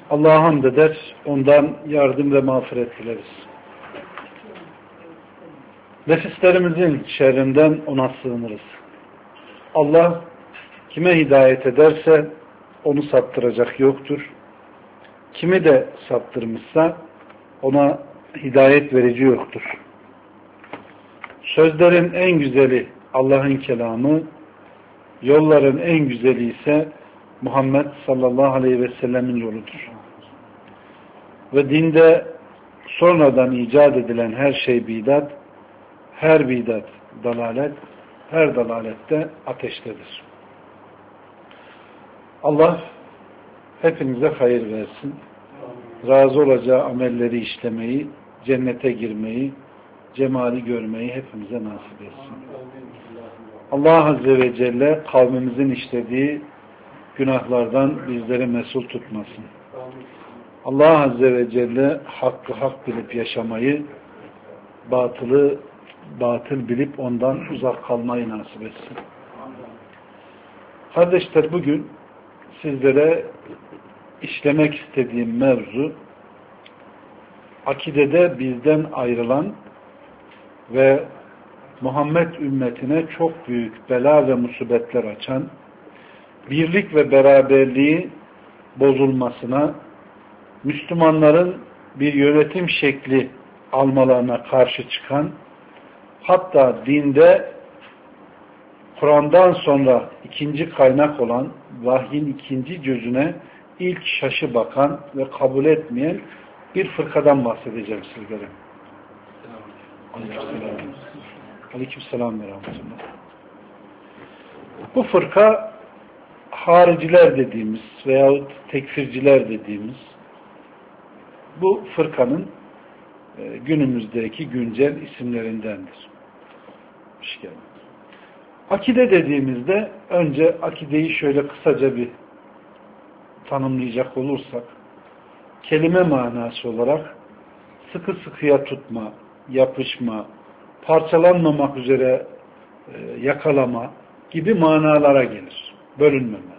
Allah'a hamd eder, ondan yardım ve mağfiret dileriz. Nefislerimizin şerrinden ona sığınırız. Allah kime hidayet ederse onu saptıracak yoktur. Kimi de saptırmışsa ona hidayet verici yoktur. Sözlerin en güzeli Allah'ın kelamı, yolların en güzeli ise Muhammed sallallahu aleyhi ve sellemin yoludur. Ve dinde sonradan icat edilen her şey bidat, her bidat dalalet, her dalalette ateştedir. Allah hepinize hayır versin. Razı olacağı amelleri işlemeyi, cennete girmeyi, cemali görmeyi hepimize nasip etsin. Allah Azze ve Celle kavmimizin işlediği günahlardan bizleri mesul tutmasın. Allah Azze ve Celle hakkı hak bilip yaşamayı, batılı batıl bilip ondan uzak kalmayı nasip etsin. Kardeşler, bugün sizlere işlemek istediğim mevzu, akidede bizden ayrılan ve Muhammed ümmetine çok büyük bela ve musibetler açan, birlik ve beraberliği bozulmasına, Müslümanların bir yönetim şekli almalarına karşı çıkan, hatta dinde Kur'an'dan sonra ikinci kaynak olan vahyin ikinci cüzüne ilk şaşı bakan ve kabul etmeyen bir fırkadan bahsedeceğim sizlere. Aleykümselam ve rahmetullah. Bu fırka hariciler dediğimiz veyahut tekfirciler dediğimiz bu fırkanın günümüzdeki güncel isimlerindendir. Hoş geldin. Akide dediğimizde önce akideyi şöyle kısaca bir tanımlayacak olursak, kelime manası olarak sıkı sıkıya tutma, yapışma, parçalanmamak üzere yakalama gibi manalara gelir. Bölünmeme.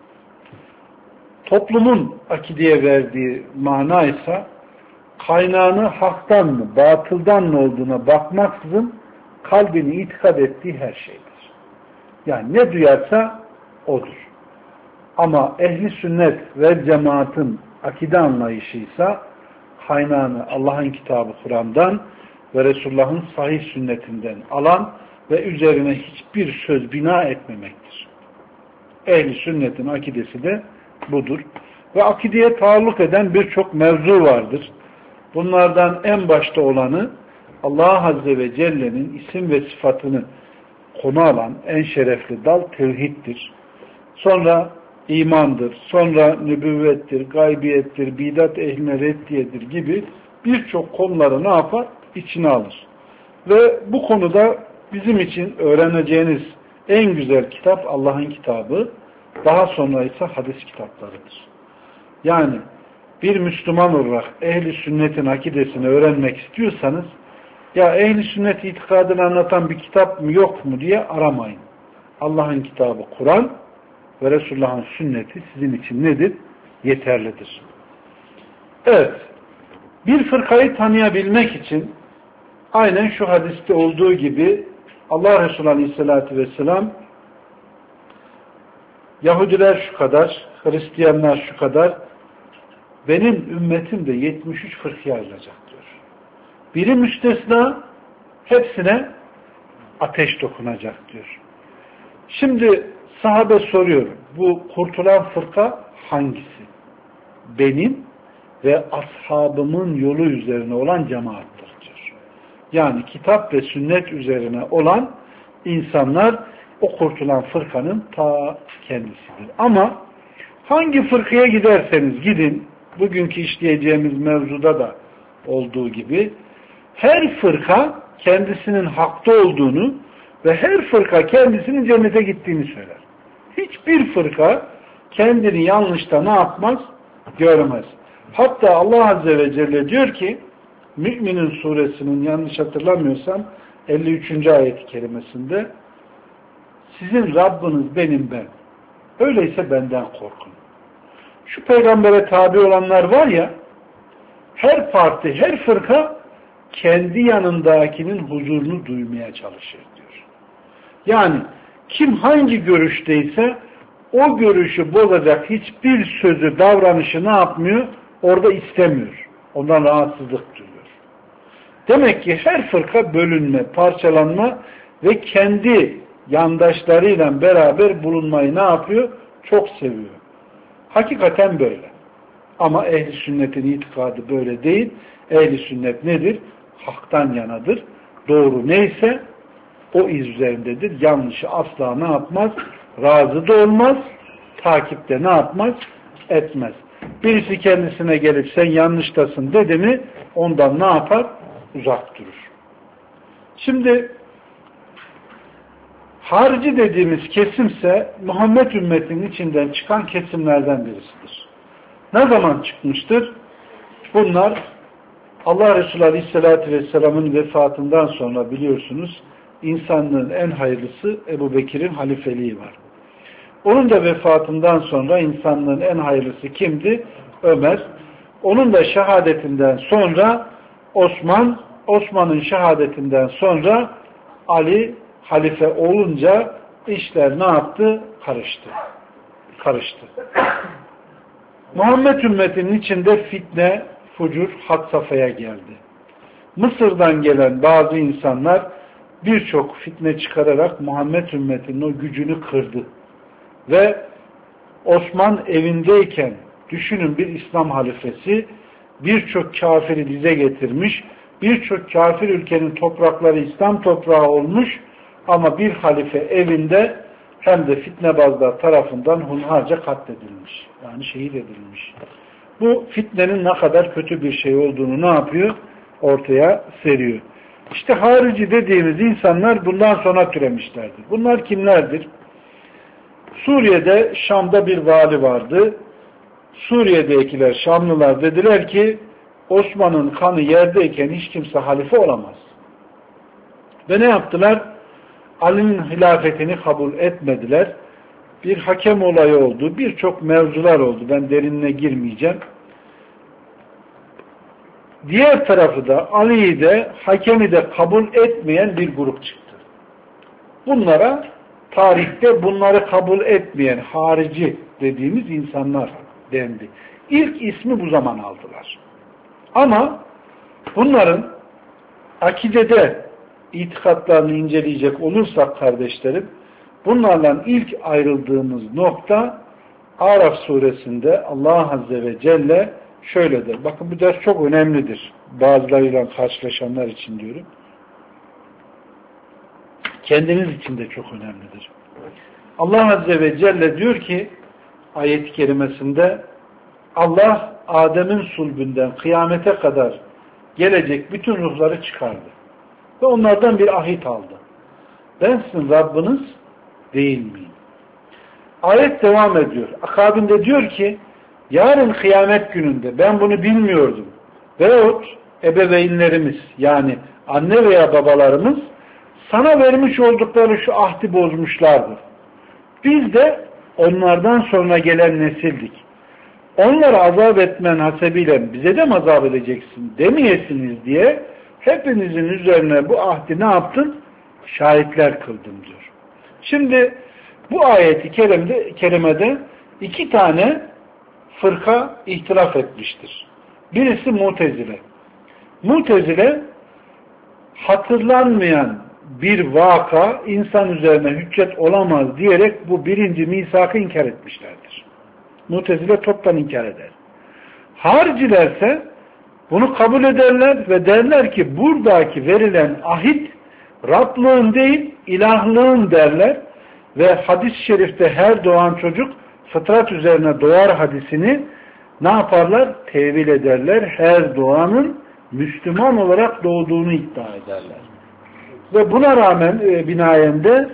Toplumun akideye verdiği mana ise kaynağını haktan mı, batıldan mı olduğuna bakmaksızın kalbini itikad ettiği her şeydir. Yani ne duyarsa odur. Ama ehli sünnet ve cemaatin akide anlayışıysa kaynağını Allah'ın kitabı Kur'an'dan ve Resulullah'ın sahih sünnetinden alan ve üzerine hiçbir söz bina etmemektir. Ehli sünnetin akidesi de budur. Ve akideye taalluk eden birçok mevzu vardır. Bunlardan en başta olanı Allah Azze ve Celle'nin isim ve sıfatını konu alan en şerefli dal tevhiddir. Sonra imandır, sonra nübüvvettir, gaybiyettir, bidat ehline reddiyedir gibi birçok konuları ne yapar? İçine alır. Ve bu konuda bizim için öğreneceğiniz en güzel kitap Allah'ın kitabı, daha sonra ise hadis kitaplarıdır. Yani bir Müslüman olarak ehli sünnetin akidesini öğrenmek istiyorsanız, ya ehli sünnet itikadını anlatan bir kitap mı yok mu diye aramayın. Allah'ın kitabı Kur'an ve Resulullah'ın sünneti sizin için nedir? Yeterlidir. Evet, bir fırkayı tanıyabilmek için aynen şu hadiste olduğu gibi Allah Resulü Aleyhisselatü Vesselam Yahudiler şu kadar, Hristiyanlar şu kadar, benim ümmetim de 73 fırkaya ayrılacak diyor. Biri müstesna, hepsine ateş dokunacak diyor. Şimdi sahabe soruyor, bu kurtulan fırka hangisi? Benim ve ashabımın yolu üzerine olan cemaattir diyor. Yani kitap ve sünnet üzerine olan insanlar o kurtulan fırkanın ta kendisidir. Ama hangi fırkaya giderseniz gidin, bugünkü işleyeceğimiz mevzuda da olduğu gibi her fırka kendisinin hakta olduğunu ve her fırka kendisinin cennete gittiğini söyler. Hiçbir fırka kendini yanlışta ne yapmaz? Görmez. Hatta Allah Azze ve Celle diyor ki Mü'minin suresinin yanlış hatırlamıyorsam 53. ayet-i kerimesinde sizin Rabbiniz benim ben. Öyleyse benden korkun. şu peygambere tabi olanlar var ya, her parti, her fırka kendi yanındakinin huzurunu duymaya çalışır diyor. Yani kim hangi görüşteyse o görüşü bozacak hiçbir sözü, davranışı ne yapmıyor? Orada istemiyor. Ondan rahatsızlık duyuyor. Demek ki her fırka bölünme, parçalanma ve kendi yandaşlarıyla beraber bulunmayı ne yapıyor? Çok seviyor. Hakikaten böyle. Ama ehli sünnetin itikadı böyle değil. Ehli sünnet nedir? Hak'tan yanadır. Doğru neyse o iz üzerindedir. Yanlışı asla ne yapmaz? Razı da olmaz. Takipte ne yapmaz? Etmez. Birisi kendisine gelip sen yanlıştasın dedi mi ondan ne yapar? Uzak durur. Şimdi harici dediğimiz kesimse Muhammed ümmetinin içinden çıkan kesimlerden birisidir. Ne zaman çıkmıştır? Bunlar Allah Resulü Aleyhisselatü Vesselam'ın vefatından sonra biliyorsunuz insanlığın en hayırlısı Ebu Bekir'in halifeliği var. Onun da vefatından sonra insanlığın en hayırlısı kimdi? Ömer. Onun da şehadetinden sonra Osman, Osman'ın şehadetinden sonra Ali halife olunca işler ne yaptı? Karıştı. Muhammed ümmetinin içinde fitne, fucur had safhaya geldi. Mısır'dan gelen bazı insanlar birçok fitne çıkararak Muhammed ümmetinin o gücünü kırdı. Ve Osman evindeyken düşünün bir İslam halifesi birçok kafiri dize getirmiş, birçok kafir ülkenin toprakları İslam toprağı olmuş ama bir halife evinde hem de fitnebazlar tarafından hunharca katledilmiş. Yani şehit edilmiş. Bu fitnenin ne kadar kötü bir şey olduğunu ne yapıyor? Ortaya seriyor. İşte harici dediğimiz insanlar bundan sonra türemişlerdir. Bunlar kimlerdir? Suriye'de Şam'da bir vali vardı. Suriye'dekiler Şamlılar dediler ki Osman'ın kanı yerdeyken hiç kimse halife olamaz. Ve ne yaptılar? Ali'nin hilafetini kabul etmediler. Bir hakem olayı oldu. Birçok mevzular oldu. Ben derinine girmeyeceğim. Diğer tarafı da Ali'yi de hakemi de kabul etmeyen bir grup çıktı. Bunlara tarihte bunları kabul etmeyen harici dediğimiz insanlar dendi. İlk ismi bu zaman aldılar. Ama bunların akidede itikatlarını inceleyecek olursak kardeşlerim, bunlarla ilk ayrıldığımız nokta Araf suresinde Allah Azze ve Celle şöyle der. Bakın bu ders çok önemlidir. Bazılarıyla karşılaşanlar için diyorum. Kendiniz için de çok önemlidir. Allah Azze ve Celle diyor ki ayet-i kerimesinde Allah Adem'in sulbünden kıyamete kadar gelecek bütün ruhları çıkardı. Ve onlardan bir ahit aldı. Ben sizin Rabbiniz değil miyim? Ayet devam ediyor. Akabinde diyor ki yarın kıyamet gününde ben bunu bilmiyordum. Veyahut ebeveynlerimiz yani anne veya babalarımız sana vermiş oldukları şu ahdi bozmuşlardır. Biz de onlardan sonra gelen nesildik. Onları azap etmen hasebiyle bize de mi azap edeceksin demeyesiniz diye hepinizin üzerine bu ahdi ne yaptın? Şahitler kıldım diyor. Şimdi bu ayeti kerimede iki tane fırka ihtilaf etmiştir. Birisi Mu'tezile. Mu'tezile hatırlanmayan bir vaka insan üzerine hüccet olamaz diyerek bu birinci misakı inkar etmişlerdir. Mu'tezile toptan inkar eder. Haricilerse bunu kabul ederler ve derler ki buradaki verilen ahit Rablığın değil ilahlığın derler ve hadis-i şerifte her doğan çocuk fıtrat üzerine doğar hadisini ne yaparlar? Tevil ederler. Her doğanın Müslüman olarak doğduğunu iddia ederler. Ve buna rağmen binaen de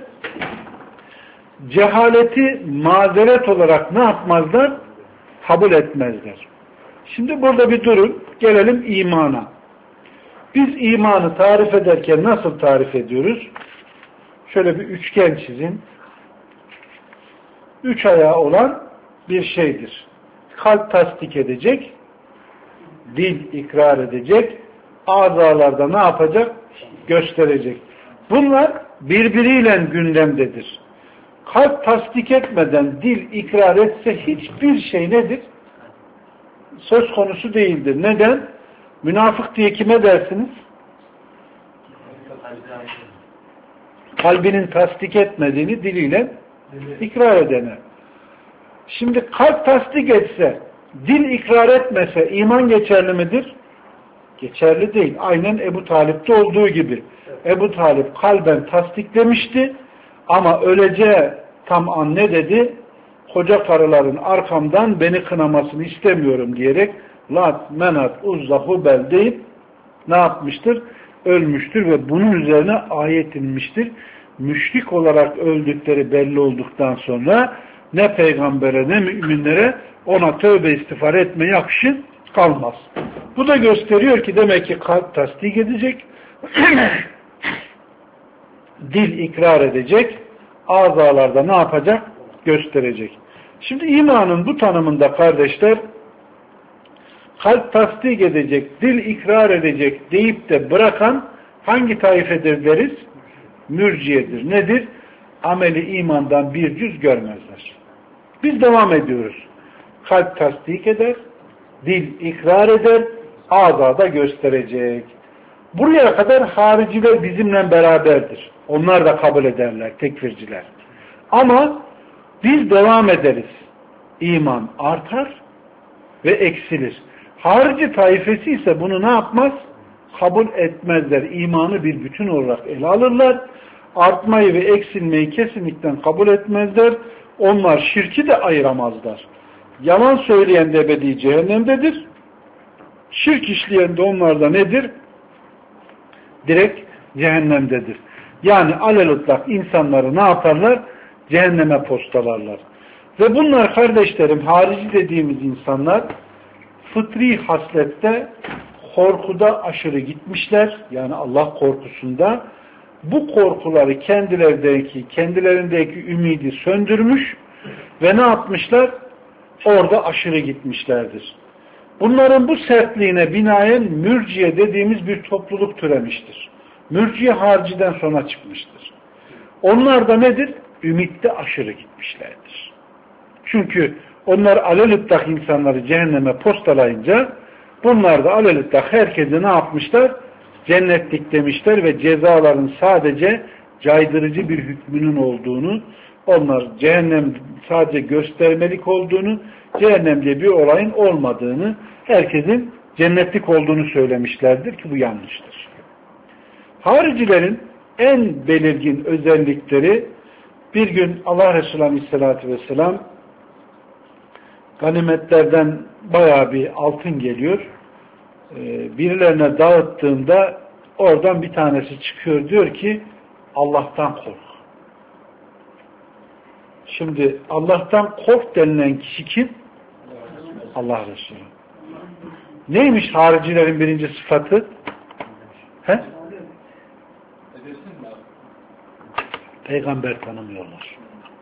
cehaleti mazeret olarak ne yapmazlar? Kabul etmezler. Şimdi burada bir durun. Gelelim imana. Biz imanı tarif ederken nasıl tarif ediyoruz? Şöyle bir üçgen çizin. Üç ayağı olan bir şeydir. kalp tasdik edecek, dil ikrar edecek, azalarda ne yapacak? Gösterecek. Bunlar birbiriyle gündemdedir. Kalp tasdik etmeden dil ikrar etse hiçbir şey nedir? Söz konusu değildir. Neden? Münafık diye kime dersiniz? Kalbinin tasdik etmediğini diliyle ikrar edene. Şimdi kalp tasdik etse, dil ikrar etmese iman geçerli midir? Geçerli değil. Aynen Ebu Talip'te olduğu gibi. Ebu Talip kalben tasdiklemişti ama öleceği tam an ne dedi? Koca karıların arkamdan beni kınamasını istemiyorum diyerek Lat, Menat, Uzza, Hubel deyip ne yapmıştır? Ölmüştür ve bunun üzerine ayet inmiştir. Müşrik olarak öldükleri belli olduktan sonra ne peygambere ne müminlere ona tövbe istiğfar etme yakışı kalmaz. Bu da gösteriyor ki demek ki kalp tasdik edecek, dil ikrar edecek, azalarda ne yapacak? Gösterecek. Şimdi imanın bu tanımında kardeşler, kalp tasdik edecek, dil ikrar edecek deyip de bırakan hangi taifedir deriz? Mürciyedir. Nedir? Ameli imandan bir cüz görmezler. Biz devam ediyoruz. Kalp tasdik eder, dil ikrar eder, azada gösterecek. Buraya kadar hariciler bizimle beraberdir. Onlar da kabul ederler, tekfirciler. Ama biz devam ederiz. İman artar ve eksilir. Harici taifesi ise bunu ne yapmaz? Kabul etmezler. İmanı bir bütün olarak ele alırlar. Artmayı ve eksilmeyi kesinlikle kabul etmezler. Onlar şirki de ayıramazlar. Yalan söyleyen de ebedi cehennemdedir. Şirk işleyen de onlarda nedir? Direkt cehennemdedir. Yani alelütlak insanları ne yaparlar? Cehenneme postalarlar. Ve bunlar kardeşlerim, harici dediğimiz insanlar fıtri haslette korkuda aşırı gitmişler. Yani Allah korkusunda bu korkuları kendilerindeki ümidi söndürmüş ve ne yapmışlar? Orada aşırı gitmişlerdir. Bunların bu sertliğine binaen mürciye dediğimiz bir topluluk türemiştir. Mürciye hariciden sonra çıkmıştır. Onlar da nedir? Ümitte aşırı gitmişlerdir. Çünkü onlar alelütlak insanları cehenneme postalayınca bunlar da alelütlak herkese ne yapmışlar? Cennetlik demişler ve cezaların sadece caydırıcı bir hükmünün olduğunu, onlar cehennem sadece göstermelik olduğunu, cehennemde bir olayın olmadığını, herkesin cennetlik olduğunu söylemişlerdir ki bu yanlıştır. Haricilerin en belirgin özellikleri, bir gün Allah Resulü Aleyhisselatü Vesselam ganimetlerden bayağı bir altın geliyor. Birilerine dağıttığında oradan bir tanesi çıkıyor, diyor ki Allah'tan kork. Şimdi Allah'tan kork denilen kişi kim? Allah Resulü. Neymiş haricilerin birinci sıfatı? He? Peygamber tanımıyorlar.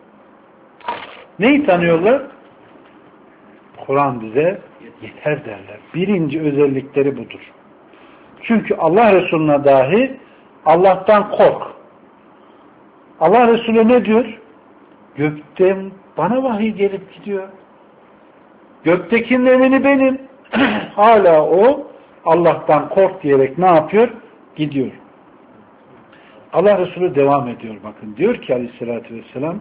Neyi tanıyorlar? Kur'an bize yeter derler. Birinci özellikleri budur. Çünkü Allah Resulü'ne dahi Allah'tan kork. Allah Resulü ne diyor? Gökten bana vahiy gelip gidiyor. Göktekinin emini benim. Hala o Allah'tan kork diyerek ne yapıyor? Gidiyor. Allah Resulü devam ediyor bakın. Diyor ki Aleyhisselatü Vesselam,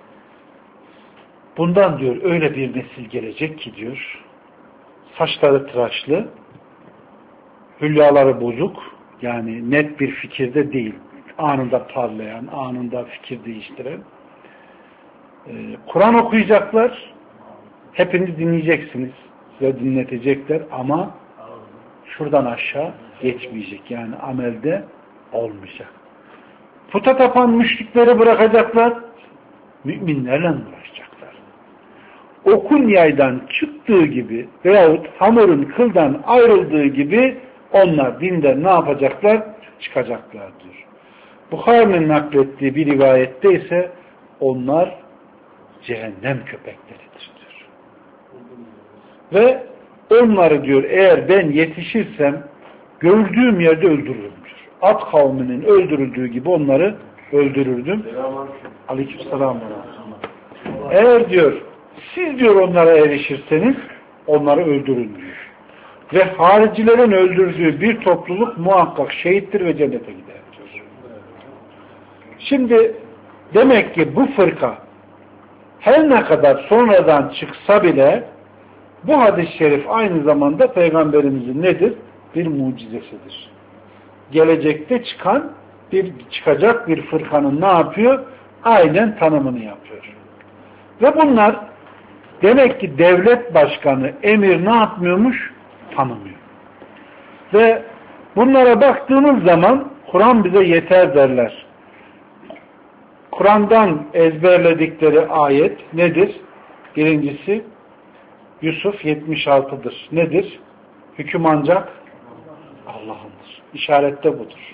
bundan diyor öyle bir nesil gelecek ki diyor, saçları tıraşlı, hülyaları bozuk, yani net bir fikirde değil, anında parlayan, anında fikir değiştiren, Kur'an okuyacaklar, hepiniz dinleyeceksiniz, size dinletecekler ama şuradan aşağı geçmeyecek, yani amelde olmayacak. Puta tapan müşrikleri bırakacaklar, müminlerle uğraşacaklar. Okun yaydan çıktığı gibi veyahut hamurun kıldan ayrıldığı gibi onlar dinden ne yapacaklar? Çıkacaklardır. Bukhari'nin naklettiği bir rivayette ise onlar cehennem köpekleridir diyor. Ve onları diyor eğer ben yetişirsem gördüğüm yerde öldürürüm diyor. At kavminin öldürüldüğü gibi onları öldürürdüm. Aleykümselam. Eğer diyor siz diyor onlara erişirseniz onları öldürün diyor. Ve haricilerin öldürdüğü bir topluluk muhakkak şehittir ve cennete gider diyor. Şimdi demek ki bu fırka her ne kadar sonradan çıksa bile bu hadis-i şerif aynı zamanda Peygamberimizin nedir? Bir mucizesidir. Gelecekte çıkacak bir fırkanın ne yapıyor? Aynen tanımını yapıyor. Ve bunlar demek ki devlet başkanı, emir ne yapmıyormuş? Tanımıyor. Ve bunlara baktığımız zaman Kur'an bize yeter derler. Kur'an'dan ezberledikleri ayet nedir? Birincisi Yusuf 76'dır. Nedir? Hüküm ancak Allah'ındır. İşarette budur.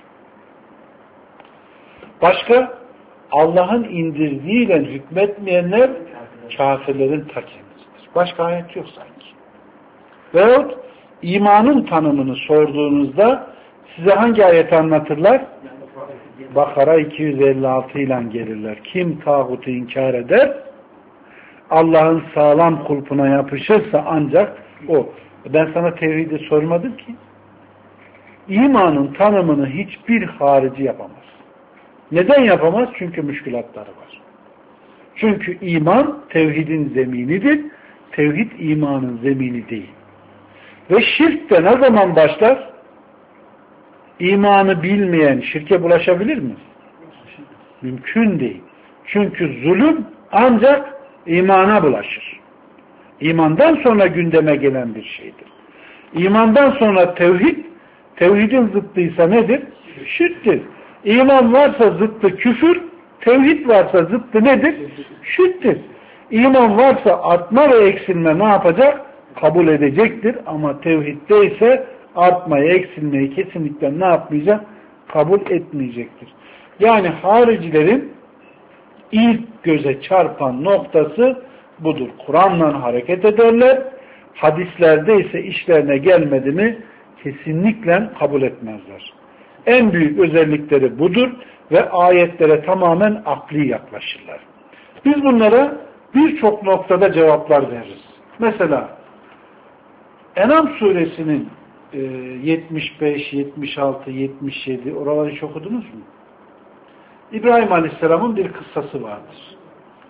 Başka? Allah'ın indirdiğiyle hükmetmeyenler kafirlerin ta kendisidir. Başka ayet yok sanki. Veyahut imanın tanımını sorduğunuzda size hangi ayeti anlatırlar? Bakara 256 ile gelirler. Kim tağutu inkar eder, Allah'ın sağlam kulpuna yapışırsa ancak o. Ben sana tevhidi sormadım ki. İmanın tanımını hiçbir harici yapamaz. Neden yapamaz? Çünkü müşkülatları var. Çünkü iman tevhidin zeminidir. Tevhid imanın zemini değil. Ve şirk de ne zaman başlar? İmanı bilmeyen şirke bulaşabilir mi? Mümkün değil. Çünkü zulüm ancak imana bulaşır. İmandan sonra gündeme gelen bir şeydir. İmandan sonra tevhid, tevhidin zıttıysa nedir? Şirktir. İman varsa zıttı küfür, tevhid varsa zıttı nedir? Şirktir. İman varsa artma ve eksilme ne yapacak? Kabul edecektir ama tevhidde ise artmayı, eksilmeyi kesinlikle ne yapmayacak? Kabul etmeyecektir. Yani haricilerin ilk göze çarpan noktası budur. Kur'an'la hareket ederler. Hadislerde ise işlerine gelmedi mi kesinlikle kabul etmezler. En büyük özellikleri budur ve ayetlere tamamen akli yaklaşırlar. Biz bunlara birçok noktada cevaplar veririz. Mesela En'am suresinin 75, 76, 77 oraları hiç okudunuz mu? İbrahim Aleyhisselam'ın bir kıssası vardır.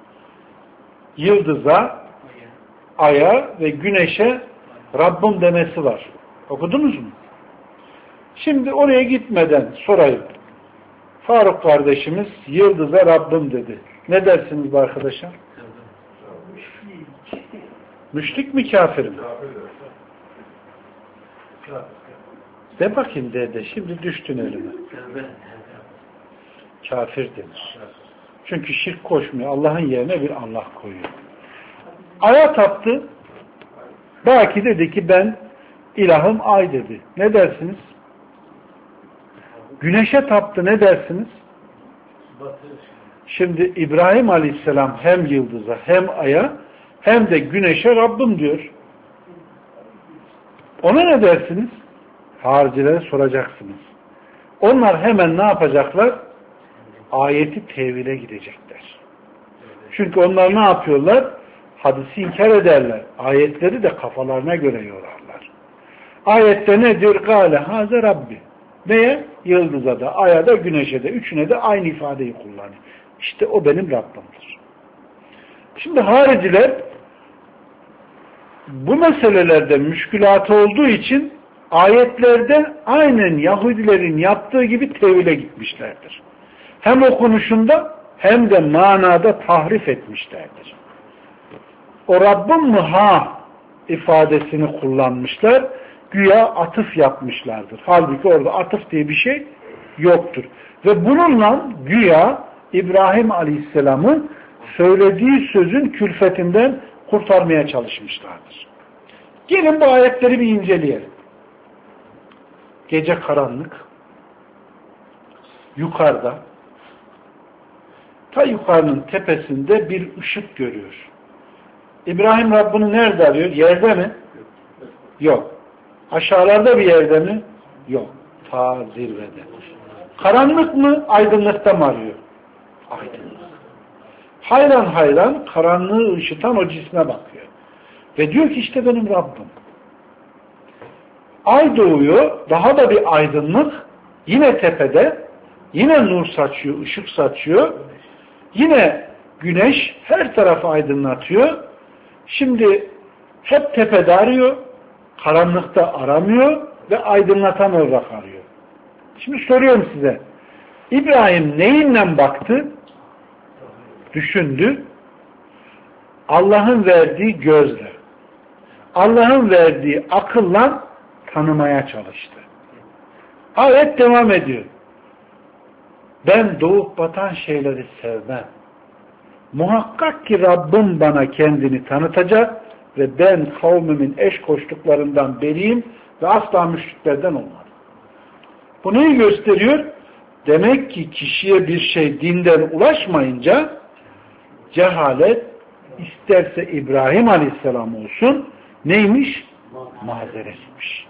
Yıldıza, aya ve güneşe Rabbim demesi var. Okudunuz mu? Şimdi oraya gitmeden sorayım. Faruk kardeşimiz yıldıza Rabbim dedi. Ne dersiniz bu arkadaşa? Müşrik mi kafir mi? De bakayım dede. Şimdi düştün elime. Kafir denir. Çünkü şirk koşmuyor. Allah'ın yerine bir Allah koyuyor. Aya taptı. Belki dedi ki ben ilahım ay dedi. Ne dersiniz? Güneşe taptı. Ne dersiniz? Şimdi İbrahim Aleyhisselam hem yıldıza hem aya hem de güneşe Rabbim diyor. Ona ne dersiniz? Haricilere soracaksınız. Onlar hemen ne yapacaklar? Ayeti tevhile gidecekler. Çünkü onlar ne yapıyorlar? Hadisi inkar ederler. Ayetleri de kafalarına göre yorarlar. Ayette ne diyor? Gâle hâze Rabbi. Neye? Yıldıza da, aya da, güneşe de, üçüne de aynı ifadeyi kullanıyor. İşte o benim Rabbimdir. Şimdi hariciler bu meselelerde müşkülatı olduğu için ayetlerde aynen Yahudilerin yaptığı gibi tevhile gitmişlerdir. Hem okunuşunda hem de manada tahrif etmişlerdir. O Rabbim mi ha ifadesini kullanmışlar, güya atıf yapmışlardır. Halbuki orada atıf diye bir şey yoktur. Ve bununla güya İbrahim Aleyhisselam'ın söylediği sözün külfetinden kurtarmaya çalışmışlardır. Gelin bu ayetleri bir inceleyelim. Gece karanlık, yukarıda, ta yukarının tepesinde bir ışık görüyor. İbrahim Rabbini nerede arıyor? Yerde mi? Yok. Aşağılarda bir yerde mi? Yok. Ta zirvede. Karanlık mı? Aydınlıkta mı arıyor? Aydınlık. Hayran hayran karanlığı ışıtan o cisme bakıyor. Ve diyor ki işte benim Rabbim. Ay doğuyor, daha da bir aydınlık, yine tepede, yine nur saçıyor, ışık saçıyor, yine güneş her tarafı aydınlatıyor. Şimdi hep tepede arıyor, karanlıkta aramıyor ve aydınlatan olarak arıyor. Şimdi soruyorum size, İbrahim neyinle baktı? Düşündü. Allah'ın verdiği gözle, Allah'ın verdiği akılla tanımaya çalıştı. Ayet devam ediyor. Ben doğup batan şeyleri sevmem. Muhakkak ki Rabbim bana kendini tanıtacak ve ben kavmimin eş koştuklarından beriyim ve asla müşriklerden olmadım. Bu neyi gösteriyor? Demek ki kişiye bir şey dinden ulaşmayınca cehalet isterse İbrahim Aleyhisselam olsun neymiş? Mazeretmiş.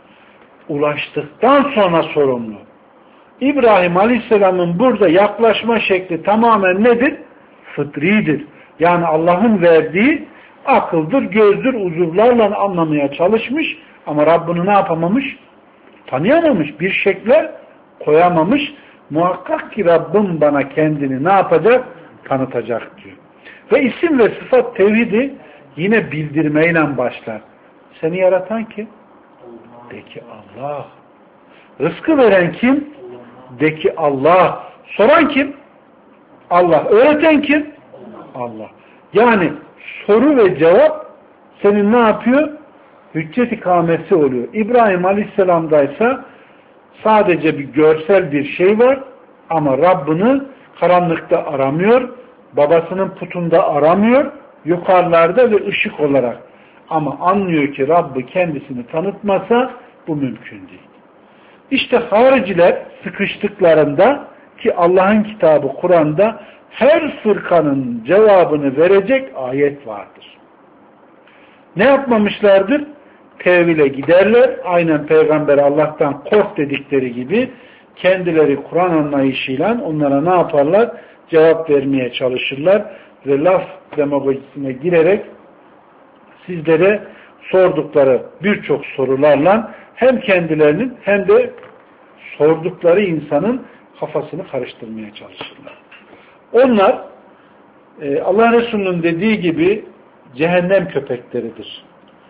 Ulaştıktan sonra sorumlu. İbrahim Aleyhisselam'ın burada yaklaşma şekli tamamen nedir? Fıtridir. Yani Allah'ın verdiği akıldır, gözdür, uzuvlarla anlamaya çalışmış ama Rabbini ne yapamamış? Tanıyamamış. Bir şekle koyamamış. Muhakkak ki Rabbim bana kendini ne yapacak? Tanıtacak diyor. Ve isim ve sıfat tevhidi yine bildirmeyle başlar. Seni yaratan kim? De ki Allah. Rızkı veren kim? De ki Allah. Soran kim? Allah. Öğreten kim? Allah. Yani soru ve cevap senin ne yapıyor? Hüccet ikamesi oluyor. İbrahim Aleyhisselam'daysa sadece bir görsel bir şey var ama Rabbini karanlıkta aramıyor, babasının putunda aramıyor, yukarılarda ve ışık olarak. Ama anlıyor ki Rabbi kendisini tanıtmasa bu mümkün değil. İşte hariciler sıkıştıklarında ki Allah'ın kitabı Kur'an'da her fırkanın cevabını verecek ayet vardır. Ne yapmamışlardır? Tevhile giderler. Aynen Peygamber Allah'tan kork dedikleri gibi kendileri Kur'an anlayışıyla onlara ne yaparlar? Cevap vermeye çalışırlar ve laf demagojisine girerek sizlere sordukları birçok sorularla hem kendilerinin hem de sordukları insanın kafasını karıştırmaya çalışırlar. Onlar Allah Resulü'nün dediği gibi cehennem köpekleridir.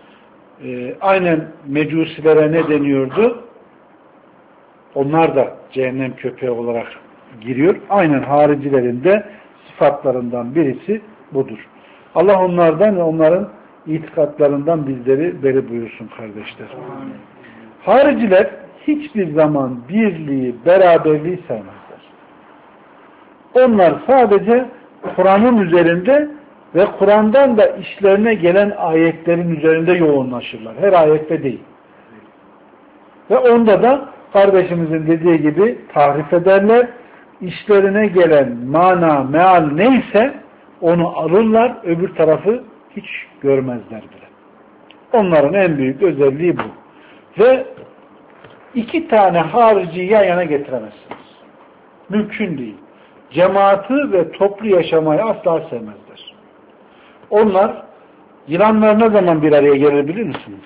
Aynen mecusilere ne deniyordu? Onlar da cehennem köpeği olarak giriyor. Aynen haricilerin de sıfatlarından birisi budur. Allah onlardan ve onların itikatlarından bizleri beri buyursun kardeşler. Hariciler hiçbir zaman birliği, beraberliği sevmezler. Onlar sadece Kur'an'ın üzerinde ve Kur'an'dan da işlerine gelen ayetlerin üzerinde yoğunlaşırlar. Her ayette değil. Ve onda da kardeşimizin dediği gibi tahrif ederler. İşlerine gelen mana, meal neyse onu alırlar, öbür tarafı hiç görmezler bile. Onların en büyük özelliği bu. Ve iki tane harici yan yana getiremezsiniz. Mümkün değil. Cemaati ve toplu yaşamayı asla sevmezler. Onlar, yılanlar ne zaman bir araya gelir bilir misiniz?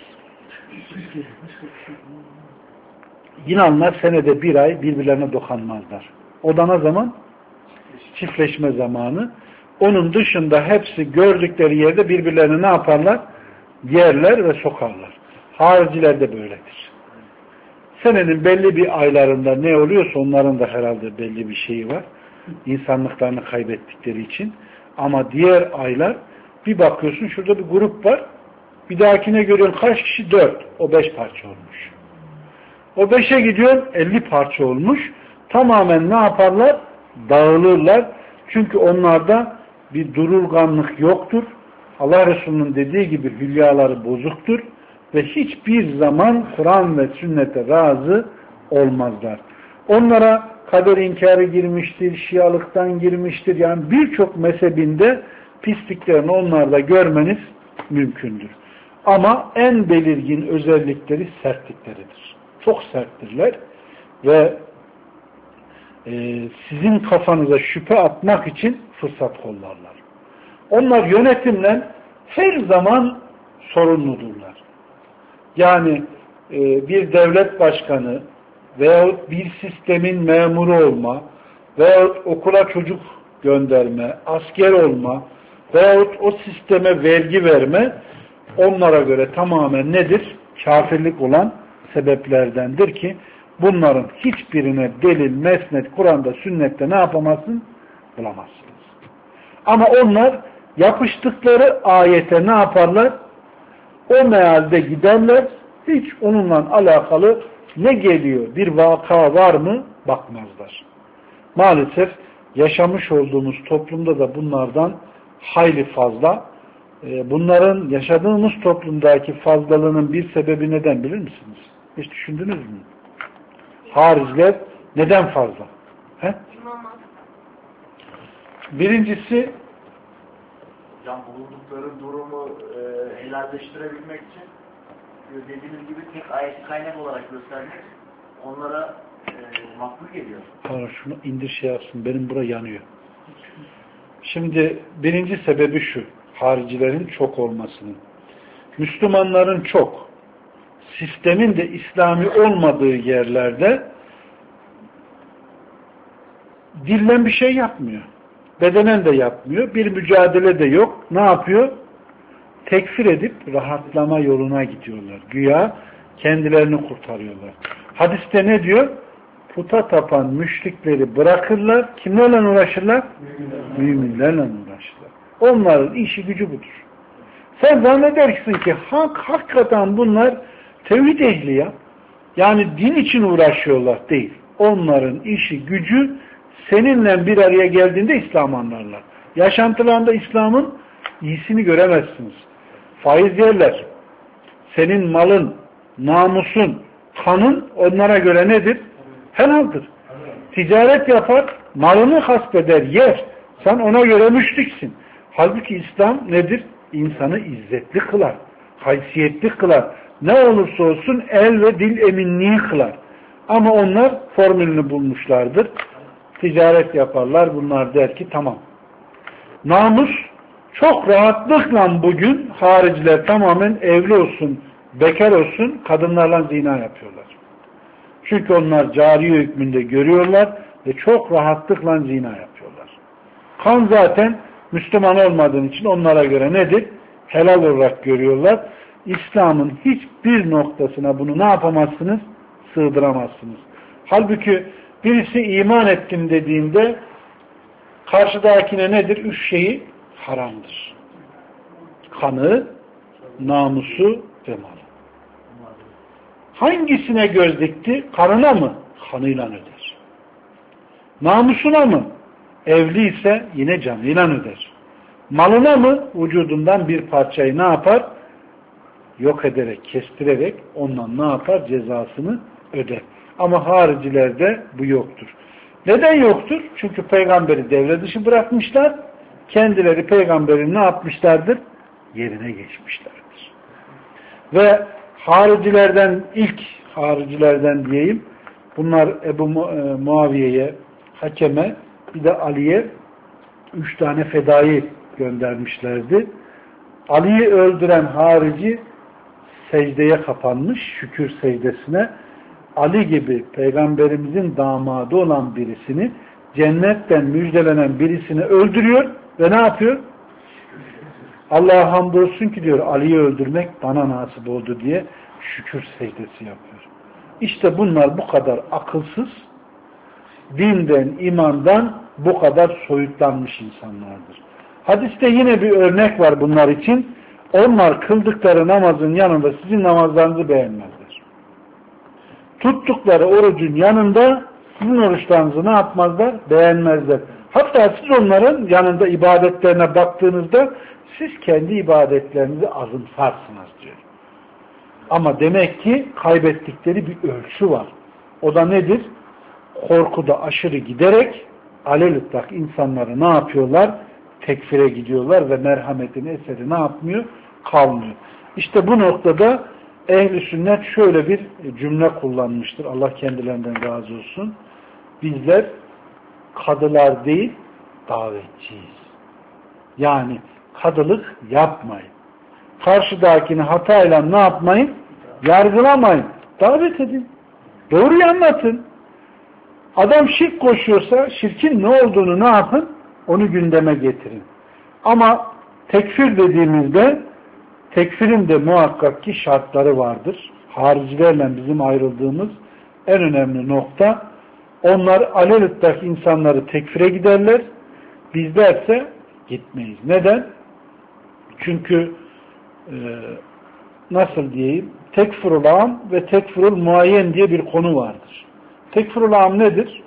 Yılanlar senede bir ay birbirlerine dokanmazlar. O da ne zaman? Çiftleşme zamanı. Onun dışında hepsi gördükleri yerde birbirlerini ne yaparlar? Yerler ve sokarlar. Hariciler de böyledir. Senenin belli bir aylarında ne oluyorsa onların da herhalde belli bir şeyi var. İnsanlıklarını kaybettikleri için. Ama diğer aylar bir bakıyorsun şurada bir grup var. Bir dahakine görüyorsun kaç kişi? 4. O 5 parça olmuş. O 5'e gidiyor 50 parça olmuş. Tamamen ne yaparlar? Dağılırlar. Çünkü onlarda bir dururganlık yoktur. Allah Resulü'nün dediği gibi hülyaları bozuktur. Ve hiçbir zaman Kur'an ve sünnete razı olmazlar. Onlara kader inkarı girmiştir, şialıktan girmiştir. Yani birçok mezhebinde pisliklerini onlarda görmeniz mümkündür. Ama en belirgin özellikleri sertlikleridir. Çok serttirler ve sizin kafanıza şüphe atmak için fırsat kollarlar. Onlar yönetimle her zaman sorumludurlar. Yani bir devlet başkanı veyahut bir sistemin memuru olma veyahut okula çocuk gönderme, asker olma veyahut o sisteme vergi verme onlara göre tamamen nedir? Kafirlik olan sebeplerdendir ki bunların hiçbirine delil, mesnet, Kur'an'da, sünnette ne yapamazsın? Bulamazsınız. Ama onlar yapıştıkları ayete ne yaparlar? O mealde giderler, hiç onunla alakalı ne geliyor, bir vaka var mı bakmazlar. Maalesef yaşamış olduğumuz toplumda da bunlardan hayli fazla. Bunların yaşadığımız toplumdaki fazlalığının bir sebebi neden bilir misiniz? Hiç düşündünüz mü? Hariciler neden fazla? He? Birincisi bulundukları durumu helalleştirebilmek için dediğiniz gibi tek ayet kaynak olarak göstermek onlara makbul geliyor. Sonra şunu indir şey yapsın. Benim bura yanıyor. Şimdi birinci sebebi şu. Haricilerin çok olmasının. Müslümanların çok. Sistemin de İslami olmadığı yerlerde dillen bir şey yapmıyor. Bedenen de yapmıyor. Bir mücadele de yok. Ne yapıyor? Tekfir edip rahatlama yoluna gidiyorlar. Güya kendilerini kurtarıyorlar. Hadiste ne diyor? Puta tapan müşrikleri bırakırlar. Kimlerle uğraşırlar? Müminlerle uğraşırlar. Onların işi gücü budur. Sen zannedersin ki hakikaten bunlar tevhid ehli ya. Yani din için uğraşıyorlar değil. Onların işi gücü seninle bir araya geldiğinde İslam anlarlar. Yaşantılarında İslam'ın iyisini göremezsiniz. Faiz yerler. Senin malın, namusun, kanın onlara göre nedir? Helaldir. Ticaret yapar, malını hasbeder, yer. Sen ona göre müşriksin. Halbuki İslam nedir? İnsanı izzetli kılar, haysiyetli kılar. Ne olursa olsun el ve dil eminliği kılar. Ama onlar formülünü bulmuşlardır. Ticaret yaparlar. Bunlar der ki tamam. Namus çok rahatlıkla bugün hariciler tamamen evli olsun, bekar olsun, kadınlarla zina yapıyorlar. Çünkü onlar cariye hükmünde görüyorlar ve çok rahatlıkla zina yapıyorlar. Kan zaten Müslüman olmadığın için onlara göre nedir? Helal olarak görüyorlar. İslam'ın hiçbir noktasına bunu ne yapamazsınız? Sığdıramazsınız. Halbuki birisi iman ettim dediğinde karşıdakine nedir? Üç şeyi haramdır. Kanı, namusu ve malı. Hangisine göz dikti? Kanına mı? Kanıyla öder. Namusuna mı? Evli ise yine canıyla öder. Malına mı? Vücudundan bir parçayı ne yapar? Yok ederek, kestirerek ondan ne yapar? Cezasını öder. Ama haricilerde bu yoktur. Neden yoktur? Çünkü peygamberi devre dışı bırakmışlar. Kendileri peygamberin ne yapmışlardır? Yerine geçmişlerdir. Ve haricilerden ilk haricilerden diyeyim, bunlar Ebu Muaviye'ye, Hakem'e, bir de Ali'ye 3 tane fedai göndermişlerdi. Ali'yi öldüren harici secdeye kapanmış, şükür secdesine. Ali gibi peygamberimizin damadı olan birisini, cennetten müjdelenen birisini öldürüyor ve ne yapıyor? Allah'a hamdolsun ki diyor, Ali'yi öldürmek bana nasip oldu diye şükür secdesi yapıyor. İşte bunlar bu kadar akılsız, dinden, imandan bu kadar soyutlanmış insanlardır. Hadiste yine bir örnek var bunlar için. Onlar kıldıkları namazın yanında sizin namazlarınızı beğenmezler. Tuttukları orucun yanında sizin oruçlarınızı ne yapmazlar? Beğenmezler. Hatta siz onların yanında ibadetlerine baktığınızda siz kendi ibadetlerinizi azımsarsınız diyor. Ama demek ki kaybettikleri bir ölçü var. O da nedir? Korkuda aşırı giderek alelütlak insanları ne yapıyorlar? Tekfire gidiyorlar ve merhametin eseri ne yapmıyor? Kalmıyor. İşte bu noktada ehl-i sünnet şöyle bir cümle kullanmıştır. Allah kendilerinden razı olsun. Bizler kadılar değil, davetçiyiz. Yani kadılık yapmayın. Karşıdakini hatayla ne yapmayın? Yargılamayın. Davet edin. Doğruyu anlatın. Adam şirk koşuyorsa şirkin ne olduğunu ne yapın? Onu gündeme getirin. Ama tekfir dediğimizde tekfirin de muhakkak ki şartları vardır. Haricilerle bizim ayrıldığımız en önemli nokta, onlar alelüttaki insanları tekfire giderler. Bizlerse gitmeyiz. Neden? Çünkü nasıl diyeyim? Tekfirul am ve tekfirul muayyen diye bir konu vardır. Tekfirul am nedir?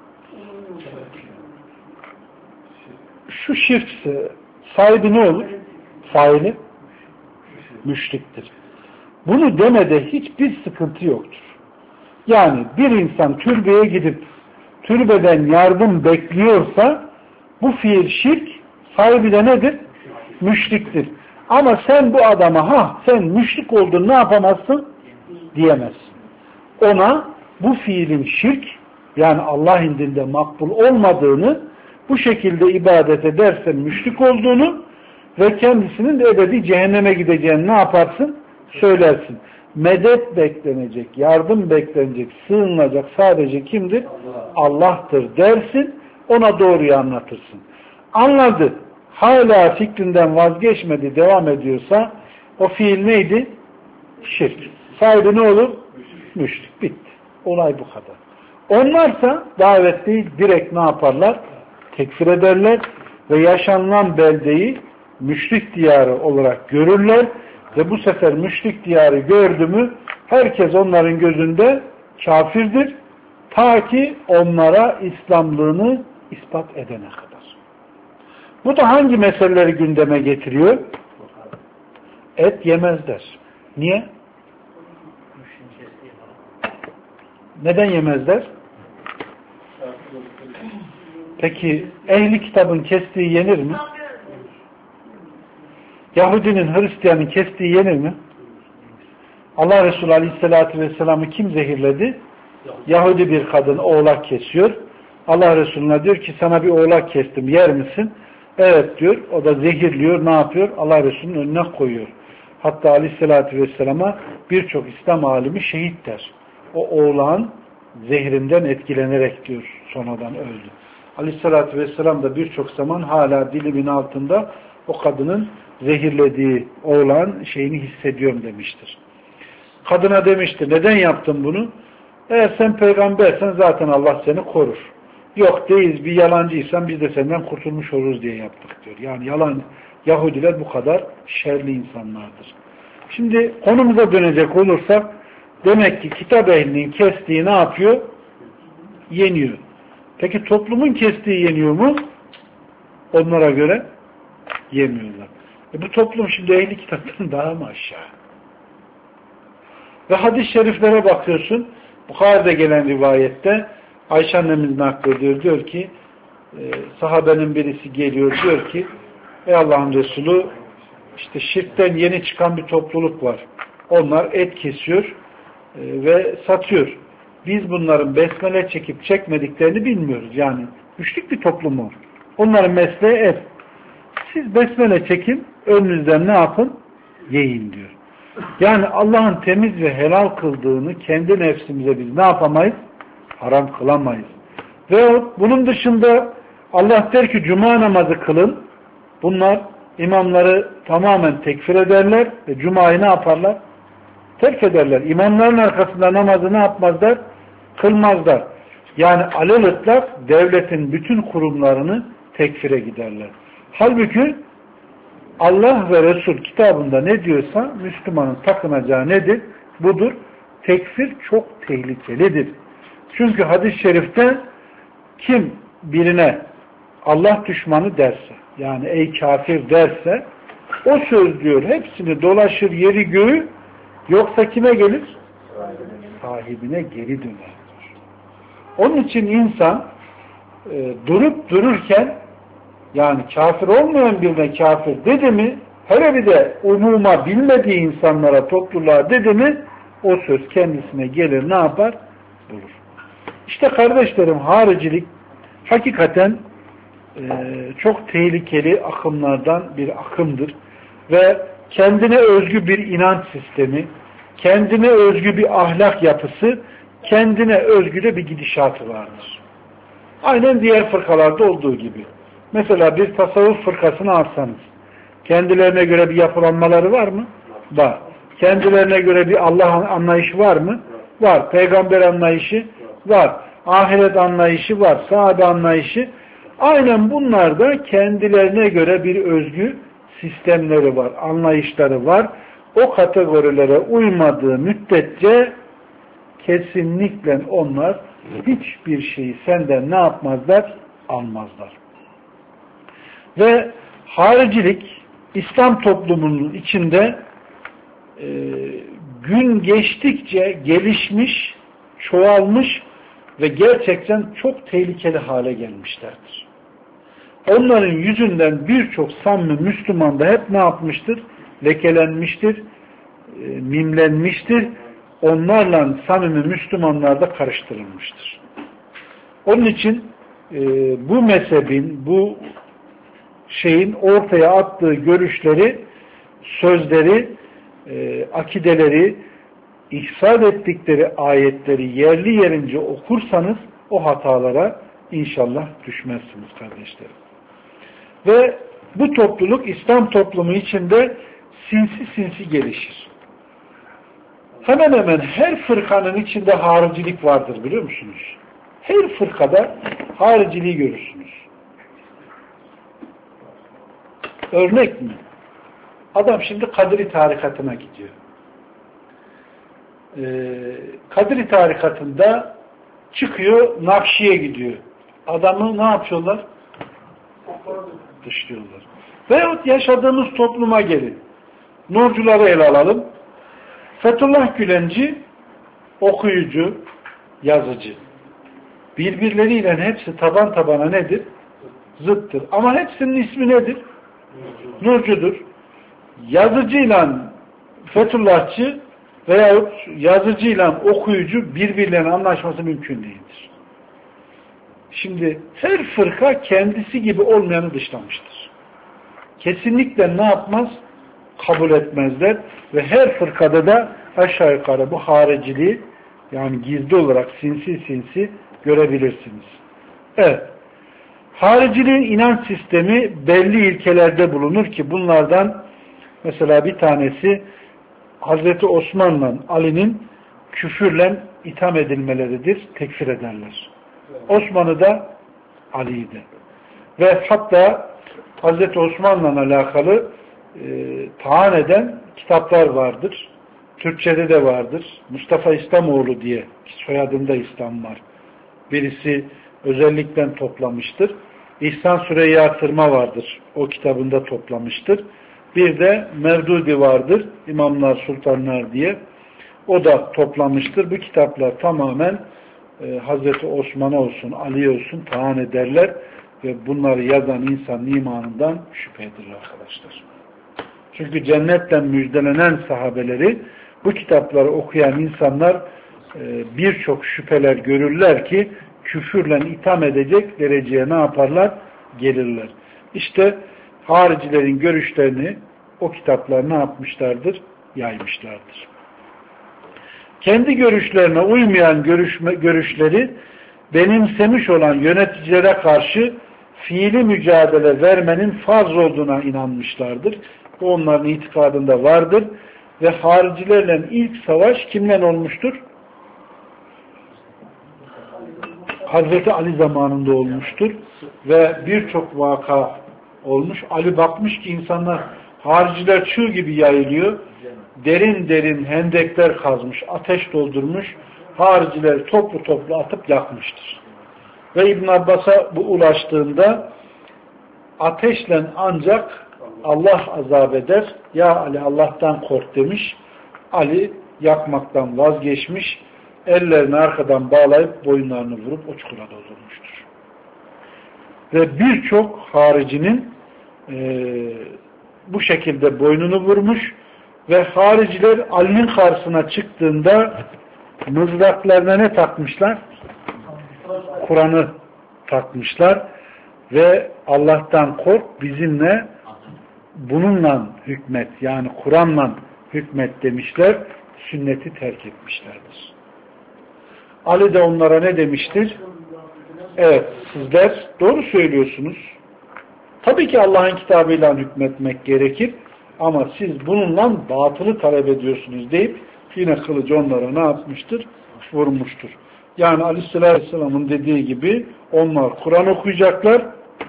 Şu şirkse sahibi ne olur? Faili müşriktir. Bunu demede hiçbir sıkıntı yoktur. Yani bir insan türbeye gidip türbeden yardım bekliyorsa bu fiil şirk, sahibi de nedir? Müşriktir. Ama sen bu adama sen müşrik oldun ne yapamazsın? Diyemezsin. Ona bu fiilin şirk, yani Allah indinde makbul olmadığını, bu şekilde ibadet edersen müşrik olduğunu ve kendisinin de ebedi cehenneme gideceğini ne yaparsın? Söylersin. Medet beklenecek, yardım beklenecek, sığınılacak sadece kimdir? Allah'tır dersin, ona doğruyu anlatırsın. Anladı, hala fikrinden vazgeçmedi, devam ediyorsa o fiil neydi? Şirk. Sahibi ne olur? Müşrik. Bitti. Olay bu kadar. Onlarsa davet değil, direkt ne yaparlar? Tekfir ederler ve yaşanılan beldeyi müşrik diyarı olarak görürler ve bu sefer müşrik diyarı gördü mü herkes onların gözünde kafirdir ta ki onlara İslamlığını ispat edene kadar. Bu da hangi meseleleri gündeme getiriyor? Et yemezler. Niye? Neden yemezler? Peki ehli kitabın kestiği yenir mi? Yahudinin, Hristiyanın kestiği yenir mi? Allah Resulü Aleyhisselatü Vesselam'ı kim zehirledi? Yahudi bir kadın oğlak kesiyor. Allah Resulü'ne diyor ki sana bir oğlak kestim, yer misin? Evet diyor. O da zehirliyor. Ne yapıyor? Allah Resulü'nün önüne koyuyor. Hatta Aleyhisselatü Vesselam'a birçok İslam alimi şehit der. O oğlağın zehrinden etkilenerek diyor sonradan öldü. Aleyhisselatü Vesselam da birçok zaman hala dilimin altında o kadının zehirlediği oğlan şeyini hissediyorum demiştir. Kadına demiştir, neden yaptın bunu? Eğer sen peygambersen zaten Allah seni korur. Yok değiliz, bir yalancıysan biz de senden kurtulmuş oluruz diye yaptık diyor. Yani yalan, Yahudiler bu kadar şerli insanlardır. Şimdi konumuza dönecek olursak, demek ki kitap ehlinin kestiği ne yapıyor? Yeniyor. Peki toplumun kestiği yeniyor mu? Onlara göre yemiyorlar. Bu toplum şimdi ehli kitaptan daha mı aşağı? Ve hadis-i şeriflere bakıyorsun, Bukhari'de gelen rivayette Ayşe annemiz naklediyor, diyor ki sahabenin birisi geliyor, diyor ki ey Allah'ın Resulü, işte şirkten yeni çıkan bir topluluk var. Onlar et kesiyor ve satıyor. Biz bunların besmele çekip çekmediklerini bilmiyoruz. Yani müşrik bir toplum o. Onların mesleği et. Siz besmele çekin, önünüzden ne yapın? Yiyin diyor. Yani Allah'ın temiz ve helal kıldığını kendi nefsimize biz ne yapamayız? Haram kılamayız. Ve bunun dışında Allah der ki cuma namazı kılın. Bunlar imamları tamamen tekfir ederler ve cumayı ne yaparlar? Terk ederler. İmamların arkasında namazı ne yapmazlar? Kılmazlar. Yani alelütlak devletin bütün kurumlarını tekfire giderler. Halbuki Allah ve Resul kitabında ne diyorsa Müslümanın takınacağı nedir? Budur. Tekfir çok tehlikelidir. Çünkü hadis-i şerifte kim birine Allah düşmanı derse, yani ey kafir derse, o söz diyor hepsini dolaşır yeri göğü, yoksa kime gelir? Sahibine geri döner. Onun için insan durup dururken, yani kafir olmayan birine kafir dedi mi Hele bir de umuma bilmediği insanlara, topluluğa dedi mi o söz kendisine gelir, ne yapar? Bulur. İşte kardeşlerim, haricilik hakikaten çok tehlikeli akımlardan bir akımdır. Ve kendine özgü bir inanç sistemi, kendine özgü bir ahlak yapısı, kendine özgü de bir gidişatı vardır. Aynen diğer fırkalarda olduğu gibi. Mesela bir tasavvuf fırkasını alsanız, kendilerine göre bir yapılanmaları var mı? Var. Kendilerine göre bir Allah anlayışı var mı? Var. Peygamber anlayışı var. Ahiret anlayışı var. Sahabe anlayışı. Aynen bunlar da kendilerine göre bir özgü sistemleri var. Anlayışları var. O kategorilere uymadığı müddetçe kesinlikle onlar hiçbir şeyi senden ne yapmazlar? Almazlar. Ve haricilik İslam toplumunun içinde gün geçtikçe gelişmiş, çoğalmış ve gerçekten çok tehlikeli hale gelmişlerdir. Onların yüzünden birçok samimi Müslüman da hep ne yapmıştır? Lekelenmiştir, mimlenmiştir. Onlarla samimi Müslümanlar da karıştırılmıştır. Onun için bu mezhebin, bu şeyin ortaya attığı görüşleri, sözleri, akideleri, ihsal ettikleri ayetleri yerli yerince okursanız o hatalara inşallah düşmezsiniz kardeşlerim. Ve bu topluluk İslam toplumu içinde sinsi sinsi gelişir. Hemen hemen her fırkanın içinde haricilik vardır, biliyor musunuz? Her fırkada hariciliği görürsünüz. Örnek mi? Adam şimdi Kadiri tarikatına gidiyor. Kadiri tarikatında çıkıyor, Nakşi'ye gidiyor. Adamı ne yapıyorlar? Dışlıyorlar. Veyahut yaşadığımız topluma gelin. Nurcuları ele alalım. Fethullah Gülenci okuyucu, yazıcı. Birbirleriyle hepsi taban tabana nedir? Zıttır. Ama hepsinin ismi nedir? Nurcudur. Yazıcıyla Fethullahçı veyahut yazıcıyla okuyucu birbirlerine anlaşması mümkün değildir. Şimdi her fırka kendisi gibi olmayanı dışlamıştır. Kesinlikle ne yapmaz? Kabul etmezler ve her fırkada da aşağı yukarı bu hariciliği, yani gizli olarak sinsi sinsi görebilirsiniz. Evet. Hariciliğin inanç sistemi belli ilkelerde bulunur ki bunlardan mesela bir tanesi Hazreti Osman'la Ali'nin küfürle itham edilmeleridir, tekfir ederler. Osman'ı da Ali'yi de. Ve hatta Hazreti Osman'la alakalı taan eden kitaplar vardır. Türkçede de vardır. Mustafa İslamoğlu diye, soyadında İslam var. Birisi özellikle toplamıştır. İhsan Süreyya Tırma vardır. O kitabında toplamıştır. Bir de Mevdudi vardır. İmamlar, Sultanlar diye. O da toplamıştır. Bu kitaplar tamamen Hazreti Osman'a olsun, Ali'ye olsun taan ederler ve bunları yazan insanın imanından şüphedir arkadaşlar. Çünkü cennetle müjdelenen sahabeleri bu kitapları okuyan insanlar birçok şüpheler görürler ki küfürle itham edecek dereceye ne yaparlar? Gelirler. İşte haricilerin görüşlerini o kitaplar ne yapmışlardır? Yaymışlardır. Kendi görüşlerine uymayan görüşleri benimsemiş olan yöneticilere karşı fiili mücadele vermenin farz olduğuna inanmışlardır. Bu onların itikadında vardır. Ve haricilerle ilk savaş kimle olmuştur? Hazreti Ali zamanında olmuştur. Ve birçok vaka olmuş. Ali bakmış ki insanlar, hariciler çığ gibi yayılıyor. Derin derin hendekler kazmış, ateş doldurmuş. Hariciler toplu toplu atıp yakmıştır. Ve İbn Abbas'a bu ulaştığında ateşle ancak Allah azap eder. Ya Ali, Allah'tan kork demiş. Ali yakmaktan vazgeçmiş. Ellerini arkadan bağlayıp boyunlarını vurup o çukura doldurmuştur. Ve birçok haricinin bu şekilde boynunu vurmuş ve hariciler Ali'nin karşısına çıktığında mızraklarına ne takmışlar? Kur'an'ı takmışlar ve Allah'tan kork, bizimle bununla hükmet, yani Kur'an'la hükmet demişler, sünneti terk etmişlerdir. Ali de onlara ne demiştir? Evet, sizler doğru söylüyorsunuz. Tabii ki Allah'ın kitabıyla hükmetmek gerekir ama siz bununla batılı talep ediyorsunuz deyip yine kılıcı onlara ne yapmıştır? Vurmuştur. Yani Aleyhisselam'ın dediği gibi onlar Kur'an okuyacaklar,